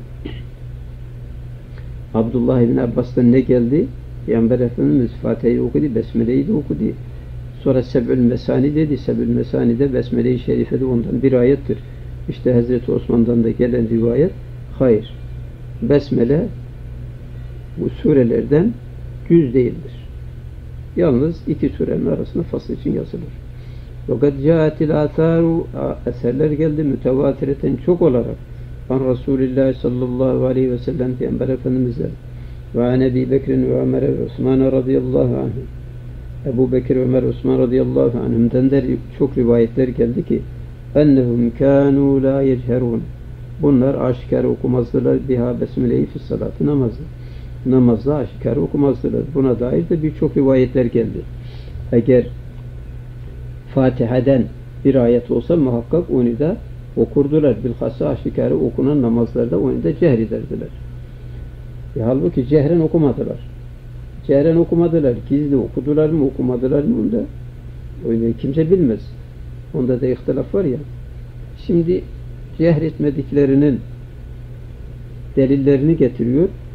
Abdullah İbn Abbas'tan ne geldi? Peygamber Efendimiz Fatiha'yı okudu, Besmele'yi de okudu. Sonra Seb'ül Mesani dedi. Seb'ül Mesani'de Besmele-i Şerife'de ondan bir ayettir. İşte Hazreti Osman'dan da gelen rivayet hayır. Besmele bu surelerden cüz değildir. Yalnız iki surenin arasında fasıl için yazılır. Fakat ca'atil atharu eserler geldi mütevatireten çok olarak an Resulullah sallallahu aleyhi ve sellem Peygamber Efendimiz'den ve an Ebi Bekir'in ve Ömer ve Osman radıyallahu anh Ebu Bekir, Ömer, Osman radıyallahu anhümden de çok rivayetler geldi ki ennehum kânû lâ yecherûn bunlar aşikar okumazdılar biha besmele-i fis salatı namazda aşikar okumazdılar. Buna dair de birçok rivayetler geldi. Eğer Fatiha'den bir ayet olsa muhakkak onu da okurdular. Bilhassa aşikarı okunan namazlarda onu da cehr ederdiler. Halbuki cehren okumadılar. Gizli okudular mı okumadılar mı onu da kimse bilmez. Onda da ihtilaf var ya. Şimdi cehr etmediklerinin delillerini getiriyor.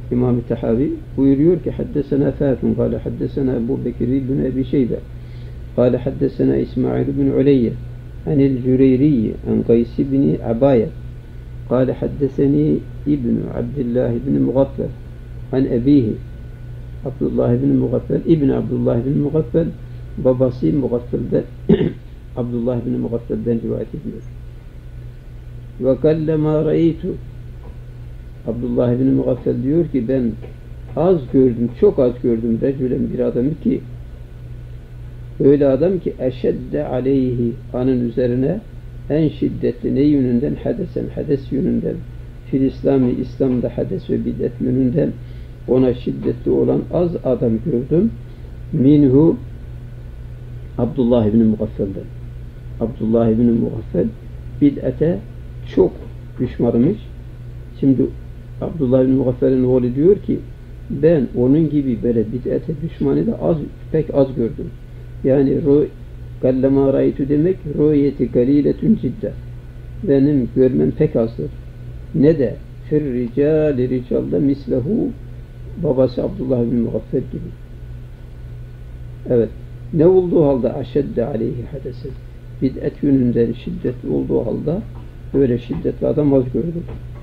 İmam-ı Tahavi buyuruyor ki haddesena Fatun kâle haddesena Ebu Bekir ibn Ebi Şeybe kâle haddesena İsmail ibn Uleyye anil Cüreyriyi an Qays ibn Abaye kâle haddeseni İbn Abdullah ibn Mugaffel an ebihi Abdullah ibn Mugaffel İbn Abdullah ibn Mugaffel babası Mugaffel'den Abdullah ibn Mugaffel'den rivayet ediyor. Ve kallema ra'aytu Abdullah ibn Mugaffel diyor ki ben az gördüm, çok az gördüm recülen bir adamı ki öyle adam ki eşedde aleyhi anın üzerine en şiddetli ne yönünden hades yönünden fil İslami İslam'da hades ve bid'et yönünden ona şiddetli olan az adam gördüm. Minhu Abdullah ibn Mugaffel'den. Abdullah ibn Mugaffel bid'ete çok düşmanmış. Şimdi Abdullah ibn Mugaffel'in oğlu diyor ki ben onun gibi böyle bid'ete düşmanı da pek az gördüm. Yani gallema ra'aytu demek ru'yeti galiletun cidden. Benim görmem pek azdır. Ne de ricalda mislehu babası Abdullah ibn Mugaffel gibi. Evet. Ne olduğu halde aşedde aleyhi hadesen. Bid'et yönünden şiddetli olduğu halde böyle şiddetli adam az gördüm.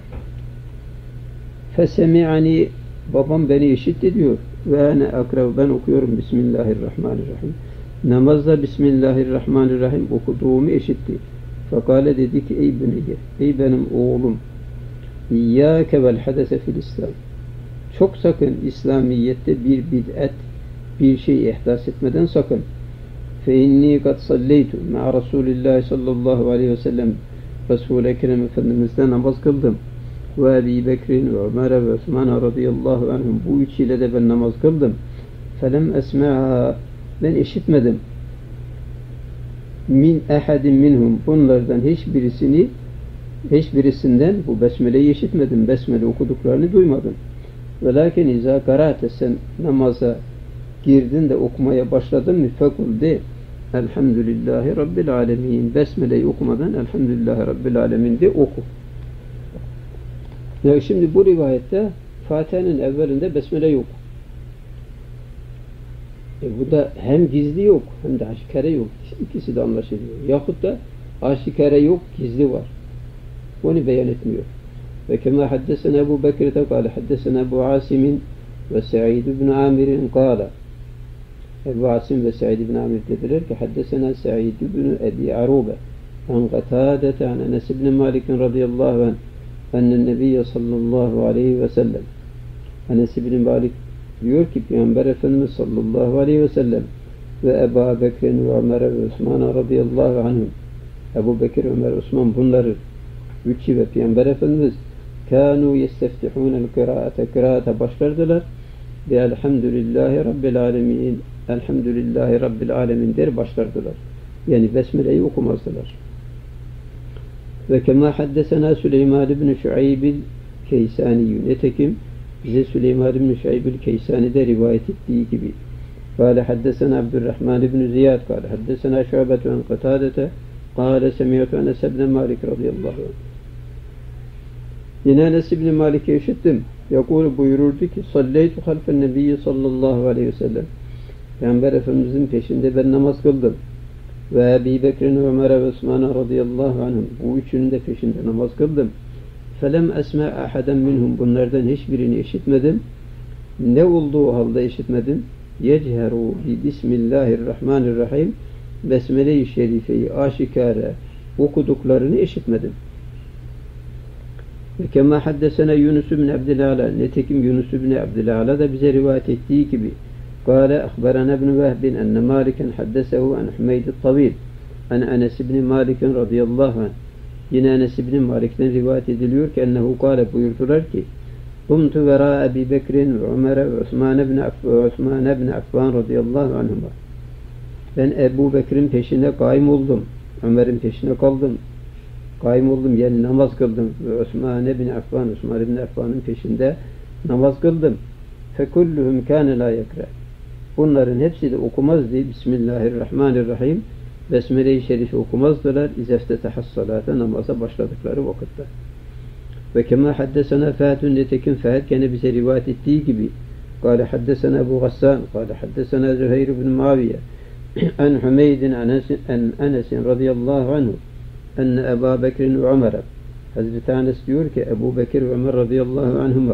Fesemi'ani babam beni işitti diyor. Ve ene akrav ben okuyorum Bismillahirrahmanirrahim. Namazda Bismillahirrahmanirrahim okuduğumu işitti. Fekale dedi ki ey büneyye, ey benim oğlum İyyâke vel hadese fil İslam. Çok sakın İslamiyette bir bid'et bir şey ihdas etmeden sakın. Fe inni kad salleytu ma'a Resulillah sallallahu aleyhi ve sellem Resul-i Ekrem Efendimiz'de namaz kıldım. Ve Ebi Bekir'in ve Ömer ve Osman radıyallahu anhum bu üçüyle de ben namaz kıldım. Felem esme'a ben işitmedim. Min ehadin minhum bunlardan hiçbirisinden bu besmeleyi işitmedim. Besmele okuduklarını duymadım. Velakin izâ karâte sen namaza girdin de okumaya başladın mı fekul de Elhamdülillahi Rabbil alemin. Besmeleyi okumadan Elhamdülillahi Rabbil alemin de oku. Ya şimdi bu rivayette Fatiha'nın evvelinde besmele yok. Bu da hem gizli yok hem de aşikare yok. İkisi de anlaşılıyor. Yahut da aşikare yok, gizli var. Onu beyan etmiyor. Ve kema haddesena Ebu Bekir'de kâle haddesena Ebu Asim'in ve Sa'id ibn Amir'in kâle Ebu Asim ve Sa'id ibn Amir dediler ki haddesena Sa'id ibn Ebi Arube an Qatâdete an Enes ibn Malik'in radıyallahu anh ennen Nebiyye sallallahu aleyhi ve sellem Enes ibn Malik diyor ki Peygamber Efendimiz sallallahu aleyhi ve sellem ve Ebu Bekir'in ve Ömer ve Osman radıyallahu anhum Ebu Bekir, Ömer, Osman bunları üçü ve Peygamber Efendimiz kânû yesteftihûnel kıraate başlardılar ve elhamdülillahi rabbil alemin elhamdülillahi rabbil alemin der başlardılar. Yani besmeleyi okumazdılar. Ve kema haddesena Süleyman ibn Şuayb Keysani netekim bize Süleyman ibn Şuayb Keysani'de rivayet ettiği gibi kâle haddesena Abdurrahman ibn Ziyad kâle haddesena Şu'bet ve Qatâdete kâle semiyatu Enes ibn Malik radıyallahu anh. Yine Enes ibn Malik'i işittim. Yakul buyururdu ki salleytu halfen nebiyyi sallallahu aleyhi ve sellem. Peygamber Efendimizin peşinde ben namaz kıldım. Ve Ebi Bekir'in Ömer ve Osman radıyallahu anhum bu üçünün de peşinde namaz kıldım. Felem esme ahaden minhum bunlardan hiçbirini işitmedim. Ne olduğu halde işitmedim. Yecheru bi bismillahirrahmanirrahim Besmele-i Şerife'yi aşikare okuduklarını işitmedim. Ve kema haddesena Yunus ibn Abdülala netekim Yunus ibn Abdülala da bize rivayet ettiği gibi kâle ahberana ibn Vehbin enne Maliken haddesehu an Hümeydi Tavil an Enes ibn Malik'in radıyallahu anh yine Enes ibn Malik'ten rivayet ediliyor ki ennehu kâle buyurdular ki kumtu vera Ebi Bekir'in ve Ömer ve Osman ibn Affan radıyallahu anhuma ben Ebu Bekir'in peşine kaim oldum. Ömer'in peşine kaldım. Kaim oldum yani namaz kıldım. Ve Osman ibn Affan'ın peşinde namaz kıldım. Fekulluhum kâne lâ yekre. Bunların hepsi de okumaz diye Bismillahirrahmanirrahim Besmele-i Şerif'i okumazdılar. İzeftetaha's salâte namaza başladıkları vakitte. Ve kema haddesena Fahadun, nitekim Fahad gene bize rivayet ettiği gibi. Kâle haddesena Ebu Gassan, kâle haddesena Züheyr ibn Muaviye, an Hümeydin an Enes'in radıyallahu anhu, enne Ebu Bekir'in ve Ömer'e. Hazreti Enes diyor ki Ebu Bekir ve Ömer radıyallahu anhuma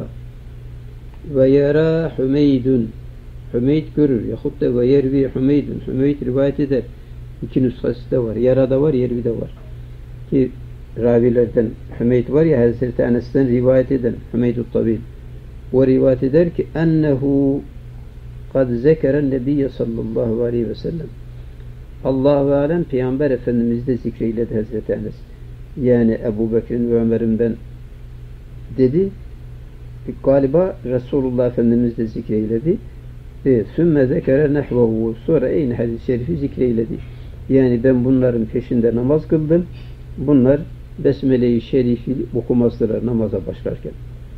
ve yara Hümeydun, Hümeyd görür yahut da ve yervi Hümeydun, Hümeyd rivayet eder. İki nüshası da var. Yara da var, yervi de var. Ki ravilerden Hümeyd var ya, Hazreti Enes'ten rivayet eden Hümeyd-ü Tabil. O rivayet eder ki ennehu kad zekeren nebiyye sallallahu aleyhi ve sellem. Allah-u Alem Peygamber Efendimiz de zikreyledi Hazreti Enes. Yani Ebu Bekir'in ve Ömer'in ben dedi. Galiba Resulullah Efendimiz de zikreyledi. Sümme zekere nehvehu. Sonra aynı hadis-i şerifi zikreyledi. Yani ben bunların peşinde namaz kıldım. Bunlar Besmele-i Şerifi okumazdılar namaza başlarken.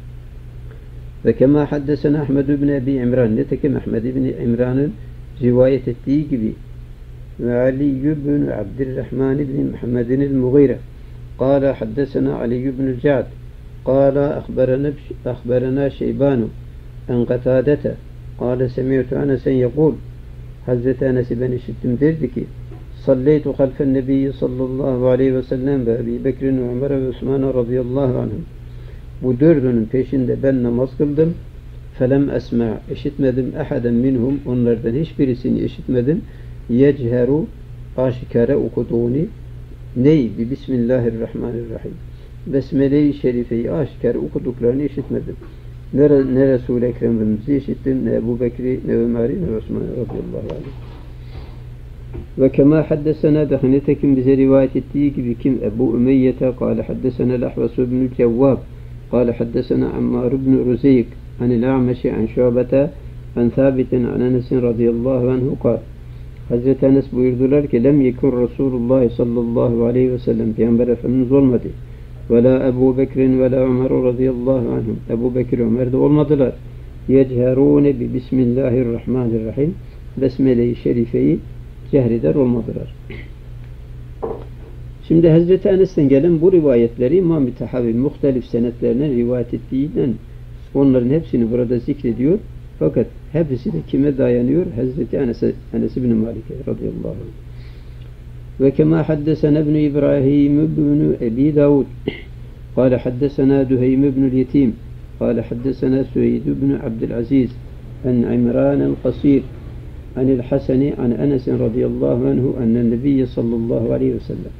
Ve kema haddesena Ahmed ibn Ebi İmran, nitekim Ahmed ibn İmran'ın rivayet ettiği gibi ve Ali ibn Abdurrahman ibn Muhammedin el-Mughire قال حدثنا علي بن الجعد قال أخبرنا شيبان عن قتادة قال سمعت أنسا يقول Hazreti Enes'i ben işittim, derdi ki Salleytu halfen nebiyyi sallallahu aleyhi ve sellem ve Ebi Bekir'in ve Ömer ve Osman'a radıyallahu anhum. Bu dördünün peşinde ben namaz kıldım. Felem esma, işitmedim ehaden minhum, onlardan hiçbirisini işitmedim. Yecheru, aşikare okuduğunu, ney bi Bismillahirrahmanirrahim. Besmele-i Şerife'yi aşikare okuduklarını işitmedim. Ne Resul-i Ekrem'imizi işittim, ne Ebu Bekir'i, ne Ömer'i, ne Osman'ı radıyallahu anh. Ve kema haddesena da nitekim bize rivayet ettiği gibi kim Ebu Ümeyyete kâle haddesena L-Ahvesu ibn-i Cevvab kâle haddesena Ammar ibn Ruzeyk anil A'meşi an Şu'bete an Thabitin an Enes'in radıyallahu anhu kâle. Hazreti Enes buyurdular ki lem yekun Resulullah sallallahu aleyhi ve sellem Peygamber Efendimiz olmadı. Ve la Ebu Bekir'in ve la Ömer radıyallahu anhum. Ebu Bekir Ömer de olmadılar. Yecherûne bi Bismillahirrahmanirrahim. Besmele-i Şerife'yi cehreder olmadılar. Şimdi Hazreti Enes'ten gelen bu rivayetleri İmam-ı Tahavi muhtelif senetlerine rivayet ettiğinden onların hepsini burada zikrediyor. Fakat hepsi de kime dayanıyor? Hazreti Enes ibn Malik'e radıyallahu anh. Ve kema haddesena ibn İbrahim ibn Ebi Davud قال حدثنا دهيم بن اليتيم قال حدثنا سويد بن عبد العزيز عن عمران القصير عن الحسن عن أنس رضي الله عنه أن النبي صلى الله عليه وسلم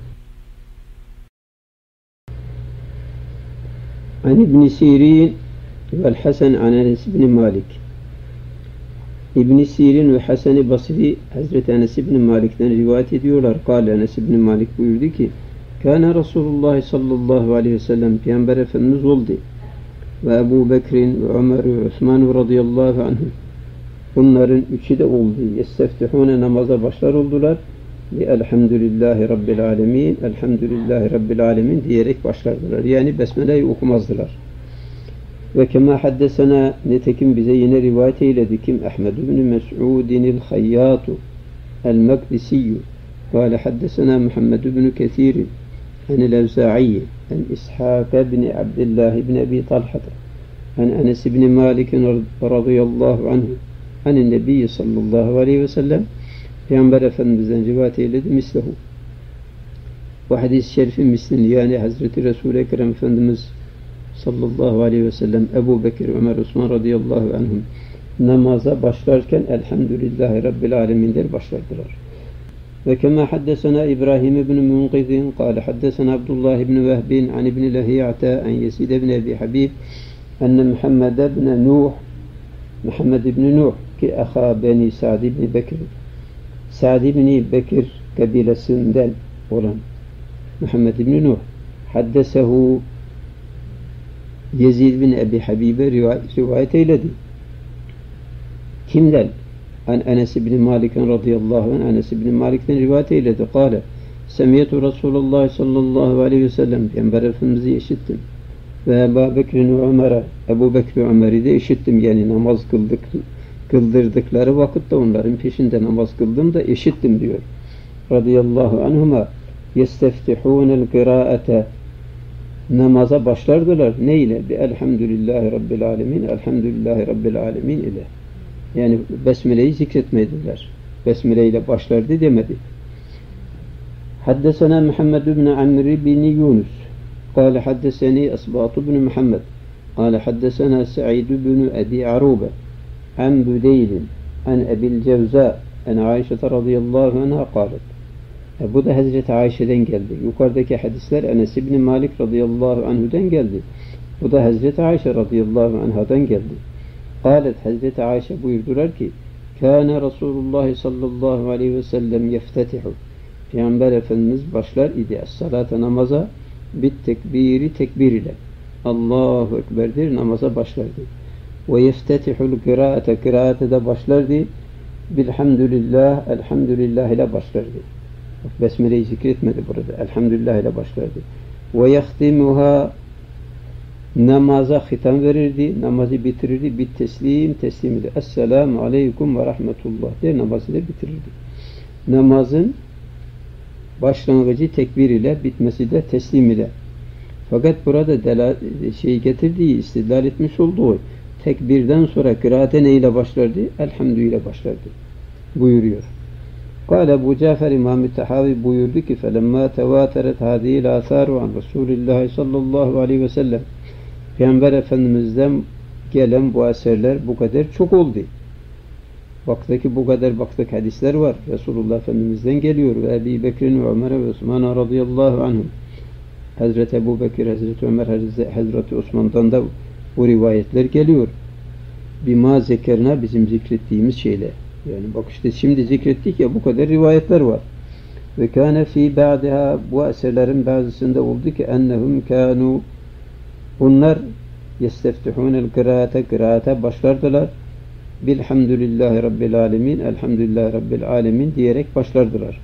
عن ابن سيرين والحسن عن أنس بن مالك. İbn Sirin ve Hasan-ı Basri Hazreti Enes ibn Malik'ten rivayet ediyorlar. Kâle Enes ibn Malik buyurdu ki Kâne Resulullah sallallahu aleyhi ve sellem Peygamber Efendimiz oldu. Ve Ebu Bekir'in ve Ömer ve Osman radıyallahu anhum. Bunların üçü de oldu. Yesteftihûne namaza başlar oldular. Ve elhamdülillahi rabbil alemin, elhamdülillahi rabbil alemin diyerek başlardılar. Yani Besmele'yi okumazdılar. Ve kema haddesena nitekim bize yine rivayet eyledi kim Ahmed ibn Mes'udin el-Hayyatu el-Makdisiyyu kâle haddesena Muhammed ibn Kethir anil-Evza'iyyi en İshak ibn Abdullah ibn Ebi Talhata en Enes ibn Malik radıyallahu anhu anin Nebiyyi sallallahu aleyhi ve sellem Peygamber Efendimiz'den rivayet eyledi mislehu. Bu hadis-i şerifin mislini yani Hazreti Resul-i Ekrem Efendimiz sallallahu aleyhi ve sellem Ebu Bekir, Ömer, Osman radıyallahu anhum namaza başlarken elhamdülillahi rabbil alemin der başlardılar. Ve kema haddesena İbrahim ibn Munqidin kâle haddesena Abdullah ibn Vehbin an ibn Lahiyata an Yesid ibn Ebi Habib enne Muhammed ibn Nuh ki aha beni Sa'd ibn Bekir Sa'd ibn Bekir kabilesinden olan Muhammed ibn Nuh haddesehu Yezid bin Ebi Habibe rivayet eyledi. Kimden? An Enes ibn Malik'in radıyallahu anh Enes ibn Malik'ten rivayet eyledi. Kâle Semiyetu Resulullah sallallahu aleyhi ve sellem Peygamber Efendimiz'i işittim. Ve Ebu Bekir'in ve Ömer'e Ebu Bekir ve Ömer'i de işittim. Yani namaz kıldırdıkları vakitte onların peşinde namaz kıldım da işittim diyor. Radıyallahu anhuma yesteftihûnel kırâete namaza başlardılar. Ne ile? Bi elhamdülillahi rabbil alemin, elhamdülillahi rabbil alemin ile. Yani besmeleyi zikretmediler. Besmele ile başlardı demedi. Haddesena Muhammed ibn Amr bin Yunus. Kale haddeseni Esbat ibn Muhammed. Kale haddesena Sa'id ibn Abi Arube. An Büdeylin. An Ebil Cevza. An Ayşe radıyallahu anha kalet. Bu da Hazreti Ayşe'den geldi. Yukarıdaki hadisler Enes ibn Malik radıyallahu anhu'dan geldi. Bu da Hazreti Ayşe radıyallahu anha'dan geldi. Kalet Hazreti Ayşe buyurdular ki Kâne Resulullah sallallahu aleyhi ve sellem yeftetihu. Peygamber Efendimiz başlar idi es-salata namaza bit tekbiri tekbir ile. Allahu Ekber'dir namaza başlardı. Ve yeftetihul kıraate kıraate de başlardı. Bilhamdülillah elhamdülillah ile başlardı. Besmele'yi zikretmedi burada. Elhamdülillah ile başlardı. Ve yahtimuha namaza hitam verirdi. Namazı bitirirdi. Bit teslim teslim ile. Esselamu aleyküm ve rahmetullah der namazı da bitirirdi. Namazın başlangıcı tekbir ile bitmesi de teslim ile. Fakat burada getirdiği, istidlal etmiş olduğu tekbirden sonra kıraate neyle başlardı? Elhamdülillah başlardı. Buyuruyor. Kâle Ebu Cafer İmam-ı Tahavi buyurdu ki فَلَمَّا تَوَاتَرَتْ هَذِهِ الْآثَارُ عَنْ رَسُولِ اللّٰهِ sallallahu aleyhi ve sellem Peygamber Efendimiz'den gelen bu eserler bu kadar çok oldu. Baktaki bu kadar hadisler var. Resulullah Efendimiz'den geliyor. Ve Ebu Bekir'in ve Ömer ve Osman radıyallahu anhum. Hazreti Ebu Bekir, Hazreti Ömer, Hazreti Osman'dan da bu rivayetler geliyor. Bima zekerna bizim zikrettiğimiz şeyler. Yani bak işte şimdi zikrettik ya bu kadar rivayetler var. Ve kâne fî ba'diha bu eserlerin bazısında oldu ki ennehum kânû bunlar yesteftihûnel kıraate başlardılar. Bilhamdülillahi rabbil alemin elhamdülillahi rabbil alemin diyerek başlardılar.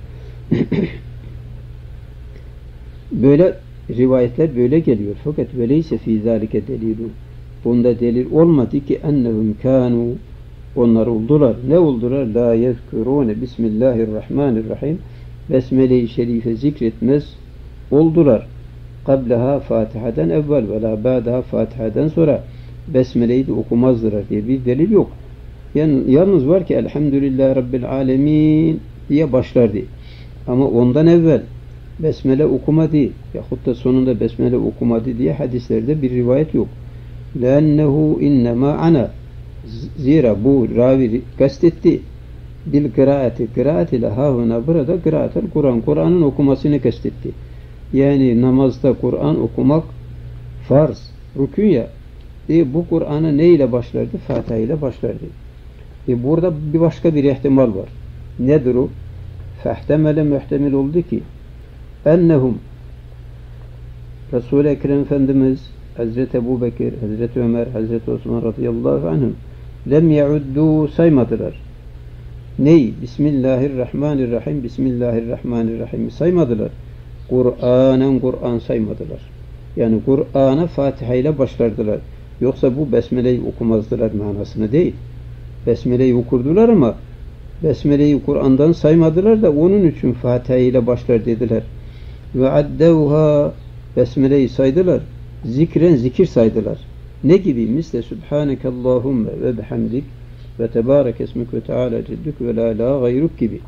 Böyle rivayetler böyle geliyor. Fakat veleyse fî zâlike delilun. Bunda delil olmadı ki ennehum kânû onlar oldular. Ne oldular? La yezkurûne bismillahirrahmanirrahim Besmele-i Şerife zikretmez oldular. Kableha Fatiha'dan evvel ve la ba'daha Fatiha'dan sonra Besmele'yi de okumazdılar diye bir delil yok. Yani yalnız var ki Elhamdülillahi Rabbil Alemin diye başlardı. Ama ondan evvel Besmele okumadı yahut da sonunda Besmele okumadı diye hadislerde bir rivayet yok. لَاَنَّهُ اِنَّمَا ana zira bu ravi kastetti bil kıraat ile hahuna burada kıraatel Kur'an'ın okumasını kastetti. Yani namazda Kur'an okumak farz, rükün ya. Bu Kur'an'a ne ile başlardı? Fatiha ile başlardı. Burada bir başka bir ihtimal var. Nedir o? Fehtemele muhtemel oldu ki ennehum Resul-i Ekrem Efendimiz Hazreti Ebu Bekir, Hazreti Ömer, Hazreti Osman radıyallahu anhum lem ye'uddu saymadılar. Ney? Bismillahirrahmanirrahim, Bismillahirrahmanirrahim saymadılar. Kur'an saymadılar. Yani Kur'an'a Fatiha ile başlardılar. Yoksa bu Besmele'yi okumazdılar manasını değil. Besmele'yi okurdular ama Besmele'yi Kur'an'dan saymadılar da onun için Fatiha ile başlar dediler. Ve addevha Besmele'yi saydılar. Zikren zikir saydılar. Ne gibi? Misle Subhanekallahümme ve bihamdik ve tebarek esmük ve teala ceddük ve la la gayruk gibi.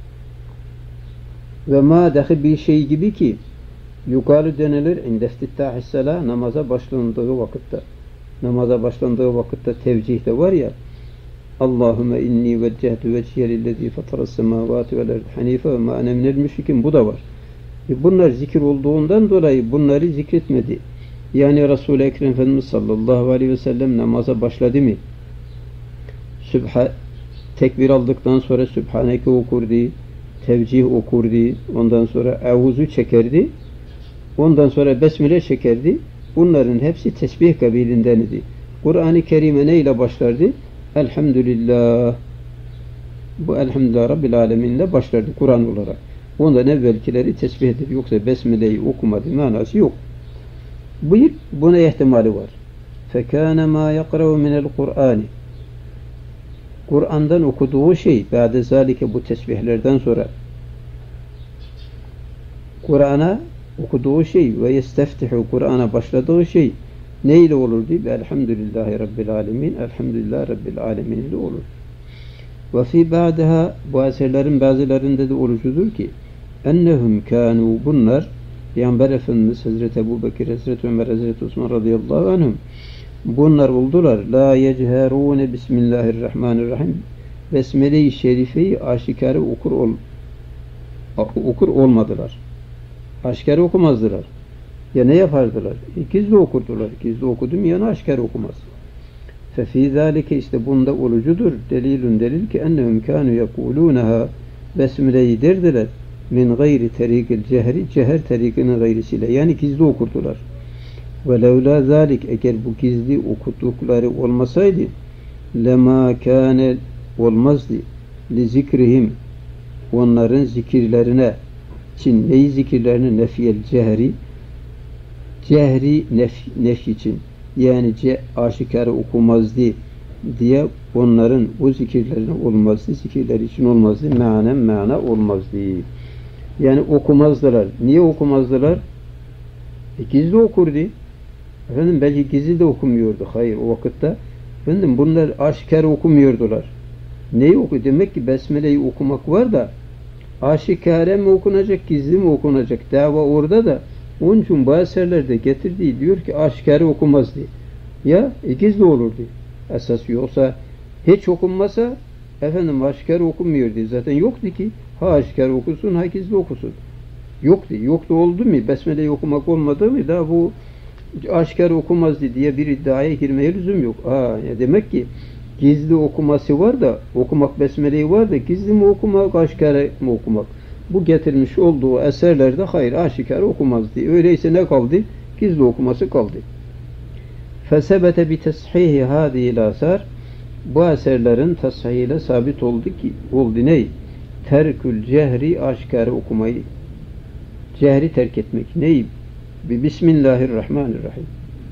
Ve ma dahi bir şey gibi ki yukarı denilir indeftittahissala namaza başlandığı vakitte. Namaza başlandığı vakitte tevcih de var ya Allahümme inni veccehtu vecihe lillezî fataras semâvâti vel erd hanife ve ma ene minel müşrikin bu da var. Bunlar zikir olduğundan dolayı bunları zikretmedi. Yani Resul-i Ekrem Efendimiz sallallahu aleyhi ve sellem namaza başladı mı? Tekbir aldıktan sonra Sübhaneke okurdu, tevcih okurdu, ondan sonra evuzu çekerdi, ondan sonra besmele çekerdi. Bunların hepsi tesbih kabilindenidi. Kur'an-ı Kerim'e neyle başlardı? Elhamdülillah. Bu Elhamdülillah Rabbil Alemin'le başlardı Kur'an olarak. Ondan evvelkileri tesbihdir. Yoksa besmeleyi okumadı manası yok. Buna ihtimali var. فَكَانَ مَا يَقْرَوْ مِنَ الْقُرْآنِ Kur'an'dan okuduğu şey ba'de zalike bu tesbihlerden sonra Kur'an'a okuduğu şey ve yesteftihu Kur'an'a başladığı şey neyle olur diye elhamdülillahi rabbil alemin, elhamdülillahi rabbil alemin ile olur. Ve fi ba'daha bu eserlerin bazılarında da orucudur ki ennehum kanu bunlar Peygamber Efendimiz Hazreti Ebu Bekir, Hazreti Ömer, Hazreti Osman radıyallahu anhum bunlar oldular. La yecherune bismillahirrahmanirrahim Besmele-i Şerife'yi aşikare okur olmadılar. Aşikare okumazdılar. Ya ne yapardılar? Gizli okurdular. Gizli okudum yana aşikare okumaz. Fefî zâlike işte bunda olucudur. Delilun delil ki ennehum kânû yekûlûneha Besmele'yi derdiler. Min gayri terikil cehri ceher terikinin gayrisiyle. Yani gizli okurdular. Ve levlâ zâlik eğer bu gizli okudukları olmasaydı lemâ kâne olmazdı. Li zikrihim onların zikirlerine için neyi zikirlerini nefiyel cehri nef için yani aşikare okumazdı diye onların o zikirlerine olmazdı, zikirler için olmazdı, mana olmazdı. Yani okumazdılar. Niye okumazdılar? Gizli okurdu. Efendim belki gizli de okumuyordu. Hayır o vakitte. Efendim bunlar aşikare okumuyordular. Neyi okuyor? Demek ki Besmele'yi okumak var da aşikare mi okunacak, gizli mi okunacak? Dava orada da. Onun için bu eserlerde getirdiği diyor ki aşikare okumaz diye. Ya gizli olur diye. Esas yoksa hiç okunmasa efendim aşikare okunmuyor diye. Zaten yoktu ki ha aşikare okusun ha gizli okusun. Yoktu. Yoktu oldu mu? Besmele'yi okumak olmadı mı? Daha bu aşikare okumaz diye bir iddiaya girmeye lüzum yok. Ya demek ki gizli okuması var da okumak Besmele'yi var da gizli mi okumak, aşikare mi okumak? Bu getirmiş olduğu eserlerde hayır aşikare okumaz diye. Öyleyse ne kaldı? Gizli okuması kaldı. Fesebete bi teshihi hâdihil asar bu eserlerin tashihiyle sabit oldu ki oldu ne? Terkül cehri aşikare okumayı cehri terk etmek. Ney? Bismillahirrahmanirrahim.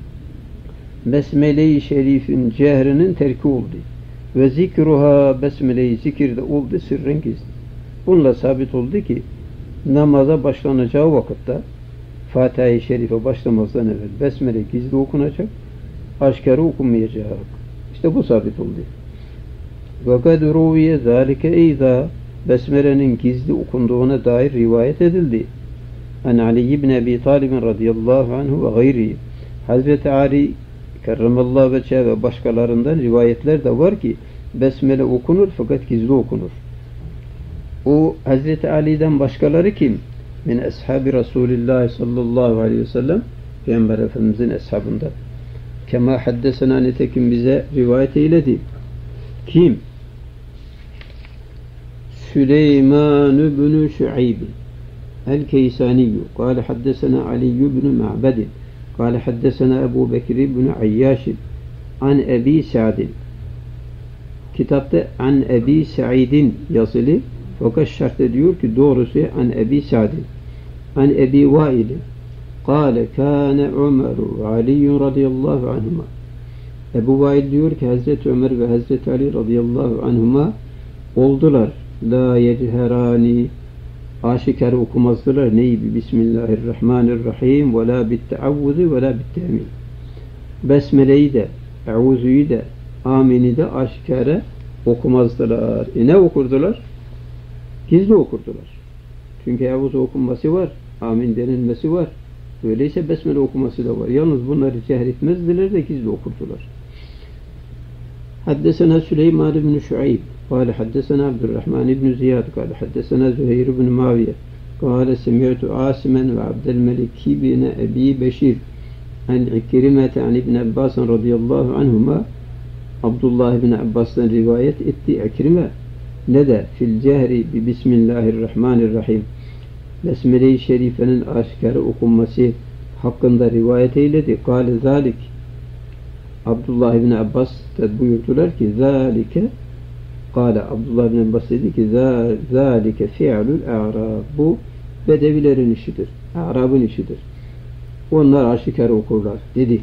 Besmele-i Şerif'in cehrinin terki oldu. Ve zikruha besmele-i zikirde oldu sırrın gizli. Bununla sabit oldu ki namaza başlanacağı vakitte Fatiha-i Şerife başlamazdan evvel besmele gizli okunacak, aşikare okunmayacak. İşte bu sabit oldu. Ve kad ruviye zâlike eyza besmelenin gizli okunduğuna dair rivayet edildi. An Ali ibn Abi Talib radıyallahu anhu ve gayri. Hazreti Ali kerremallahu veçhe ve başkalarından rivayetler de var ki besmele okunur fakat gizli okunur. O Hazreti Ali'den başkaları kim? Min ashabi Resulillah sallallahu aleyhi ve sellem Peygamber Efendimizin ashabında. Kema haddesena nitekim bize rivayet eyledi. Kim? Süleyman ibn Şuayb el-Keysani قال حدثنا علي بن معبد قال حدثنا أبو بكر بن عياش عن أبي سعد kitapta an Ebi Sa'id'in yazılı fakat şart ediyor ki doğrusu an Ebi Sa'id'in an Ebi Vail'in قال كان عمر وعلي radıyallahu anhuma Ebu Vail diyor ki Hazreti Ömer ve Hazreti Ali radıyallahu anhuma oldular la yecherani aşikare okumazdılar neyi Bismillahirrahmanirrahim ve la bitteavvuzu ve la bittemin Besmele'yi de Euzu'yu da Amin'i de aşikare okumazdılar. Ne okurdular? Gizli okurdular. Çünkü Euzu okunması var. Amin denilmesi var. Öyleyse Besmele okuması da var. Yalnız bunları cehr etmezdiler de gizli okurdular. Haddesena Süleyman ibn Şuayb قال حدثنا عبد الرحمن بن زياد قال حدثنا زهير بن معاوية قال سمعت عاصما وعبد الملك بن أبي بشير عن عكرمة عن ابن عباس رضي الله عنهما Abdullah ibn Abbas'tan rivayet etti Ekrime ne de fil cehri bi Bismillahirrahmanirrahim Besmele-i Şerife'nin aşikare okunması hakkında rivayet eyledi. Kâle zâlik Abdullah ibn Abbas buyurdular ki zâlike Kâle Abdullah ibn Abbas dedi ki zâlike fi'lul a'rab bu bedevilerin işidir. A'rabın işidir. Onlar aşikare okurlar dedi.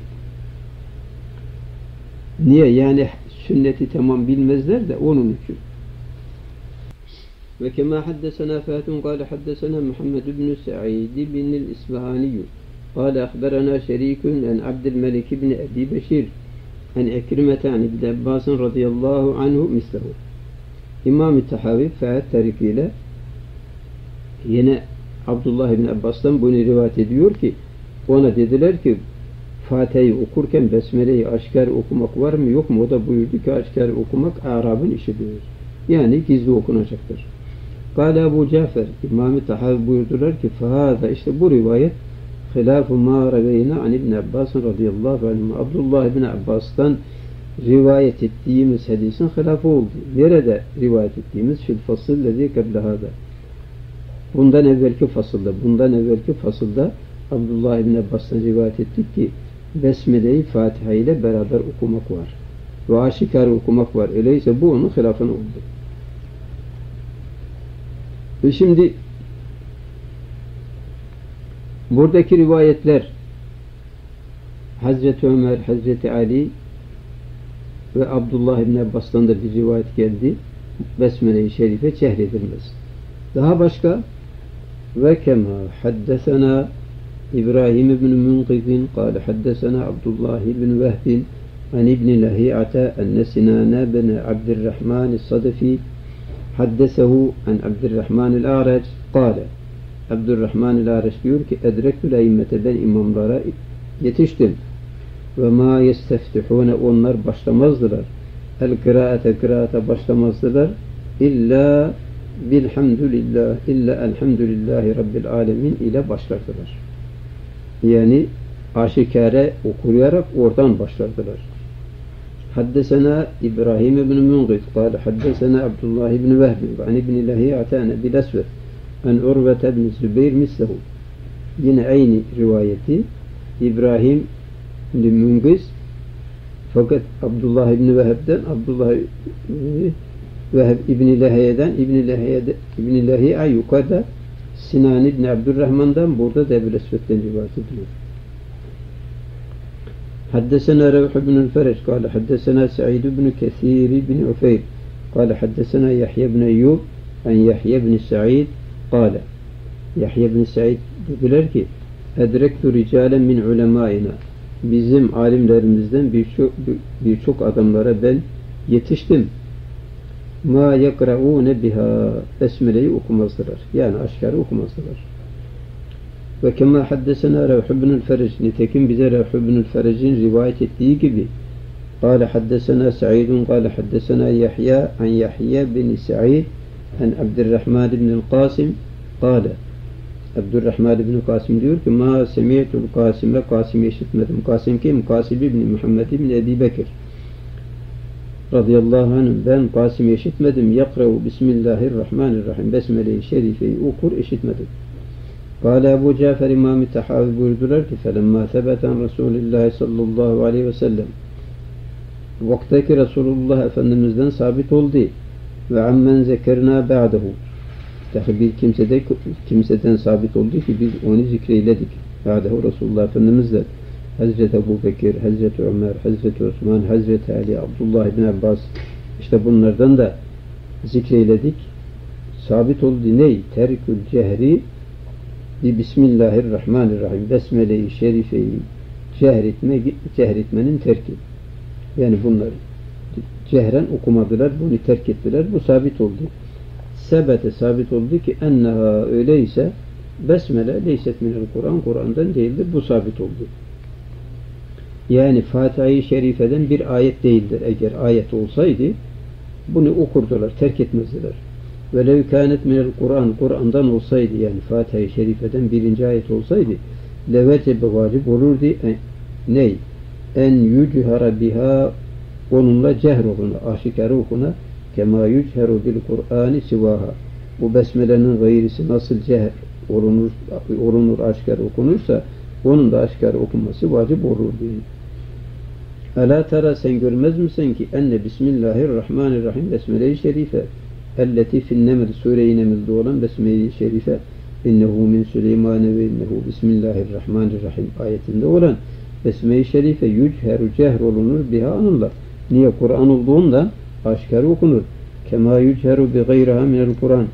Niye? Yani sünneti tamam bilmezler de onun için. وكما حدثنا فات قال حدثنا محمد بن سعيد بن الإسبهاني قال أخبرنا شريك عن عبد الملك بن أبي بشير عن عكرمة عن ابن عباس رضي الله عنه مثله. İmam-ı Tahavi Fahad tarikiyle yine Abdullah ibn Abbas'tan bunu rivayet ediyor ki ona dediler ki Fatiha'yı okurken Besmele'yi aşikar okumak var mı yok mu? O da buyurdu ki aşikar okumak Arap'ın işidir. Yani gizli okunacaktır. Kâle Ebu Cafer İmam-ı Tahavi buyurdular ki fahada işte bu rivayet hilâfu mâ reveyna an ibn Abbas radıyallahu anh Abdullah ibn Abbas'tan rivayet ettiğimiz hadisin hilafı oldu. Nerede rivayet ettiğimiz fil fasıl lezî keblehâda. Bundan evvelki fasılda Abdullah ibn Abbas'tan rivayet ettik ki Besmele'yi Fatiha ile beraber okumak var. Ve aşikar okumak var. Öyleyse bu onun hilafına oldu. Ve şimdi buradaki rivayetler Hazreti Ömer, Hazreti Ali ve Abdullah ibn Abbas'tan da bir rivayet geldi. Besmele-i Şerife cehredilmez. Daha başka ve kema haddesena İbrahim ibn Munqidin kâle haddesena Abdullah ibn Vehbin an ibn Lahiyata enne Sinâne bin Abdurrahman Sadafi haddesehu an Abdurrahman el-A'rac kâle Abdurrahman el-A'rac diyor ki edrektül e'immete ben imamlara yetiştim ve ma yesteftihune onlar başlamazdılar kıraate başlamazdılar illa bilhamdülillah illa elhamdülillahi rabbil alemin ile başlardılar. Yani aşikare okuyarak oradan başlardılar. Haddesena İbrahim ibn Munqid kâle haddesena Abdullah ibn Vehbi an ibn Lahiyata an Ebil Esved an Urvete ibn Zübeyr mislehu. Yine aynı rivayeti İbrahim ibn Munqid fakat Abdullah ibn Vehb'den Abdullah Vehb İbn-i Lahiye'den İbn-i Lahiye yukarıda Sinan ibn Abdurrahman'dan burada da Ebu Esved'den rivayet ediliyor. Haddesena Revh ibn Fereç kâle haddesena Sa'id ibn Kesir ibn Ufeyr kâle haddesena Yahya ibn Eyyub an Yahya ibn Sa'id kâle Yahya ibn Sa'id dediler ki edrektu ricalen min ulemaina bizim alimlerimizden birçok adamlara ben yetiştim. Ma yekra'ûne biha Besmele'yi okumazdılar. Yani aşkarı okumazdılar. Ve kema haddesena Revh ibn Fereç nitekim bize Revh ibn Ferec'in rivayet ettiği gibi kâle haddesena Sa'idun kâle haddesena Yahya an Yahya bin Sa'id an Abdurrahman ibn Qasim kâle Abdurrahman ibn Qasim diyor ki ma semi'tul Qasim'e Qasim'i işitmedim. Qasim kim? Qasim ibn Muhammed ibn Ebi Bekir radıyallahu anh ben Qasim'i işitmedim. Yakravu Bismillahirrahmanirrahim. Besmele-i Şerife'yi okur işitmedim. Kâle Ebu Cafer İmam-ı Tahavi buyurdular ki felemma sebeten Resulullah sallallahu aleyhi ve sellem vaktaki Resulullah Efendimiz'den sabit oldu ve ammen zekerna ba'dehu bir kimseden sabit oldu ki biz onu zikreyledik. Ba'dehu Resulullah Efendimiz'den Hazreti Ebu Bekir, Hazreti Ömer, Hazreti Osman, Hazreti Ali, Abdullah ibn Abbas işte bunlardan da zikreyledik. Sabit oldu ney? Terkül cehri bi Bismillahirrahmanirrahim. Besmele-i Şerife'yi cehretmenin terki. Yani bunları cehren okumadılar, bunu terk ettiler. Bu sabit oldu. Sabit oldu ki enneha öyleyse Besmele leyset minel Kur'an, Kur'an'dan değildir. Bu sabit oldu. Yani Fatiha-i Şerife'den bir ayet değildir. Eğer ayet olsaydı bunu okurdular, terk etmezdiler. Velev kânet minel Kur'an, Kur'an'dan olsaydı yani Fatiha-i Şerife'den birinci ayet olsaydı levecebe vacip olurdu. Ney? En yüchara biha onunla cehr okuna, aşikare okuna kema yücheru bil Kur'ani sivaha. Bu besmelenin gayrisi nasıl cehr olunur aşikare okunursa onun da aşikare okunması vacip olurdu. Alâ tera sen görmez misin ki enne Bismillahirrahmanirrahim Besmele-i Şerife elleti fin-Neml Sure-i Neml'de olan Besmele-i Şerife innehu min Süleymane ve innehu Bismillahirrahmanirrahim ayetinde olan Besmele-i Şerife yücheru cehr olunur biha onunla. Niye? Kur'an olduğundan aşikare okunur. Kema yücheru bi gayriha minel Kur'an.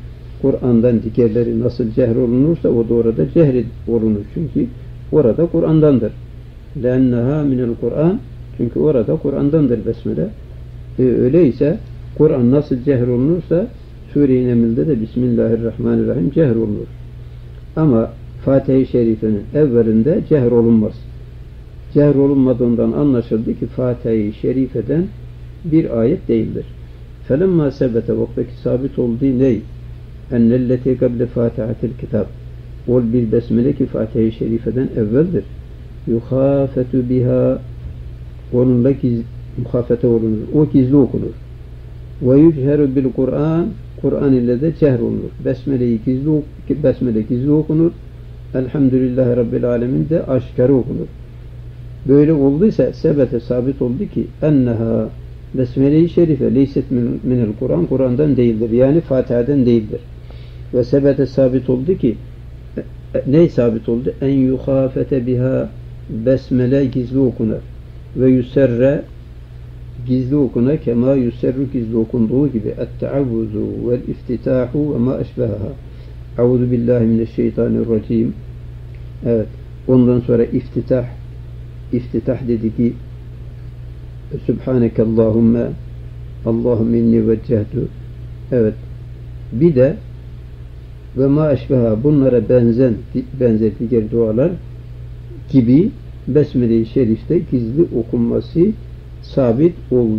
Kur'an'dan diğerleri nasıl cehr olunursa o da orada cehr olunur. Çünkü orada Kur'an'dandır. لَاَنَّهَا مِنَ الْقُرْآنِ Çünkü orada Kur'an'dandır besmele. Öyleyse Kur'an nasıl cehr olunursa Sure-i Neml'de de Bismillahirrahmanirrahim cehr olunur. Ama Fatiha-i Şerife'nin evvelinde cehr olunmaz. Cehr olunmadığından anlaşıldı ki Fatiha-i Şerife'den bir ayet değildir. فَلَمَّا sebete vaktaki sabit olduğu ney? اَنَّلَّتِي قَبْلِ فَاتِحَةِ الْكِتَابِ Ol bir besmele ki Fatiha-i Şerife'den evveldir. يُخَافَتُ biha Onunla muhafete olunur. O gizli okunur. وَيُجْهَرُ بِالْقُرْآنِ Kur'an ile de cehr olunur. Besmele gizli okunur. Elhamdülillahi Rabbil Alemin de aşkarı okunur. Böyle olduysa sebete sabit oldu ki enneha Besmele-i Şerife leyset minel Kur'an Kur'an'dan değildir. Yani Fatiha'dan değildir. Ve sebete sabit oldu ki ne sabit oldu? En yuhafete biha Besmele gizli okunur. Ve yuserre gizli okuna kema yuserru gizli okunduğu gibi et-teavvuzu vel-iftitahu ve ma eşbehaha. Euzu billahi mineşşeytanirracim. Evet. Ondan sonra iftitah dedi ki Sübhaneke Allahümme Allahümme inni veccehtu. Evet. Bir de ve ma eşbeha bunlara benzer diğer dualar gibi Besmele-i Şerif'te gizli okunması sabit oldu.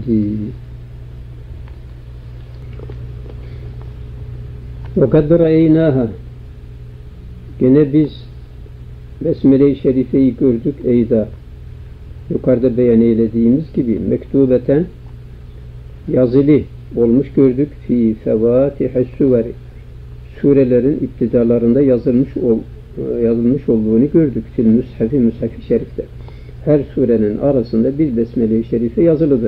وَقَدْ رَأَيْنَاهَا Gene biz Besmele-i Şerife'yi gördük eyda. Yukarıda beyan eylediğimiz gibi mektubeten yazılı olmuş gördük. Fi fevâtihes suveri surelerin iptidalarında yazılmış olduğunu gördük. Fil Mushaf-ı Şerif'te. Her surenin arasında bir Besmele-i Şerife yazılıdır.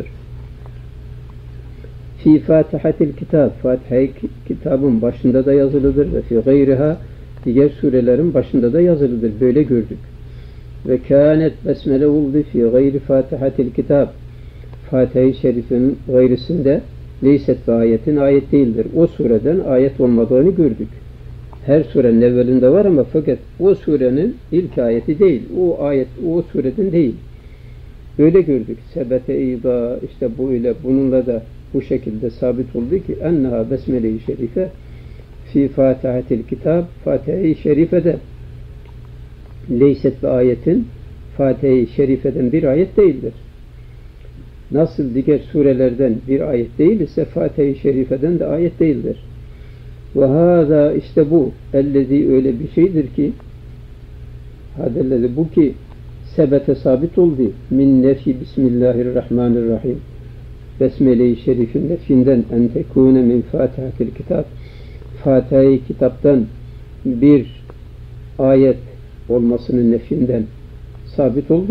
Fi Fatihatil Kitab Fatiha-i kitabın başında da yazılıdır ve fi gayriha diğer surelerin başında da yazılıdır. Böyle gördük. Ve kânet besmele oldu fi gayri Fatihatil Kitab Fatiha-i Şerife'nin gayrisinde leyset ve ayetin ayet değildir. O sureden ayet olmadığını gördük. Her surenin evvelinde var ama fakat o surenin ilk ayeti değil. O ayet o sureden değil. Böyle gördük. Sebete ida işte bu ile bununla da bu şekilde sabit oldu ki enneha besmele-i şerife fi Fatihatil Kitab Fatiha-i Şerife'de leyset ve ayetin Fatiha-i Şerife'den bir ayet değildir. Nasıl diğer surelerden bir ayet değil ise Fatiha-i Şerife'den de ayet değildir. Ve hâzâ işte bu ellezî öyle bir şeydir ki hadellezi bu ki sebete sabit oldu min nefi bismillahirrahmanirrahim Besmele-i Şerif'in nefinden en tekûne min Fatihatil Kitab Fatiha-i Kitap'tan bir ayet olmasının nefinden sabit oldu.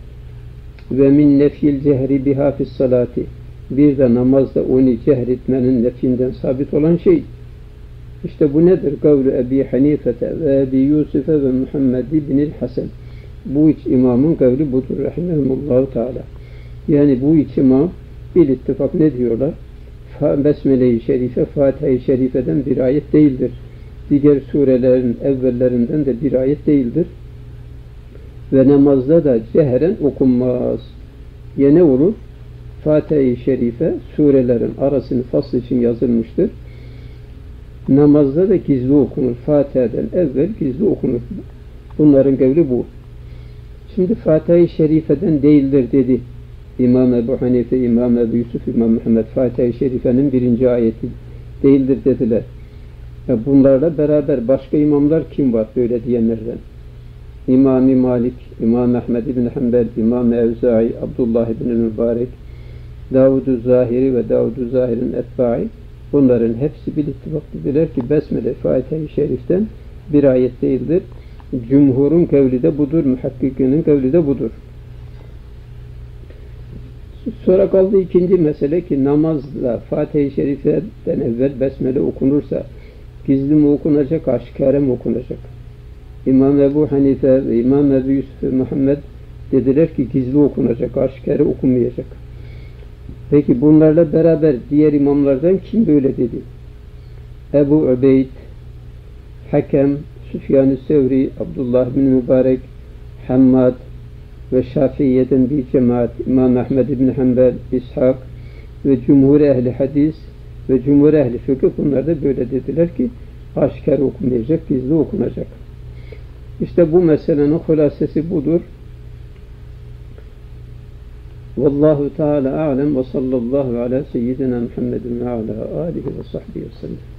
Ve min nefil cehri biha fis salati bir de namazda onu cehretmenin nefinden sabit olan şey. İşte bu nedir? Kavlu Ebi Hanifete ve Ebi Yusuf'e ve Muhammed ibn-i Hasan. Bu üç imamın kavli budur. Rahimehumullahu Teala. Yani bu üç imam bir ittifak ne diyorlar? Besmele-i Şerife, Fatiha-i Şerife'den bir ayet değildir. Diğer surelerin evvellerinden de bir ayet değildir. Ve namazda da cehren okunmaz. Yine olur? Fatiha-i Şerife surelerin arasını fasl için yazılmıştır. Namazda da gizli okunur. Fatiha'dan evvel gizli okunur. Bunların kavli bu. Şimdi Fatiha-i Şerife'den değildir dedi. İmam Ebu Hanife, İmam Ebu Yusuf, İmam Muhammed Fatiha-i Şerife'nin birinci ayeti değildir dediler. Bunlarla beraber başka imamlar kim var böyle diyenlerden? İmam-ı Malik, İmam Ahmed ibn Hanbel, İmam Evza'i, Abdullah ibn Mübarek, Davud-u Zahiri ve Davud-u Zahir'in etba'i bunların hepsi bir ittifak dediler ki Besmele Fatiha-i Şerif'ten bir ayet değildir. Cumhurun kavli de budur, muhakkikinin kavli de budur. Sonra kaldı ikinci mesele ki namazla Fatiha-i Şerif'ten evvel Besmele okunursa gizli mi okunacak, aşikare mi okunacak? İmam Ebu Hanife ve İmam Ebu Yusuf Muhammed dediler ki gizli okunacak, aşikare okunmayacak. Peki bunlarla beraber diğer imamlardan kim böyle dedi? Ebu Ubeyd, Hakem, Süfyan-ı Sevri, Abdullah bin Mübarek, Hammad ve Şafii'den bir cemaat, İmam Ahmed bin Hanbel, İshak ve cumhur ehli hadis ve cumhur ehli fıkıh, bunlar da böyle dediler ki aşikar okunmayacak, gizli okunacak. İşte bu meselenin hulasesi budur. Vallahu Teala a'lem ve sallallahu ala seyyidina Muhammedin ve ala alihi ve sahbihi ve sellem.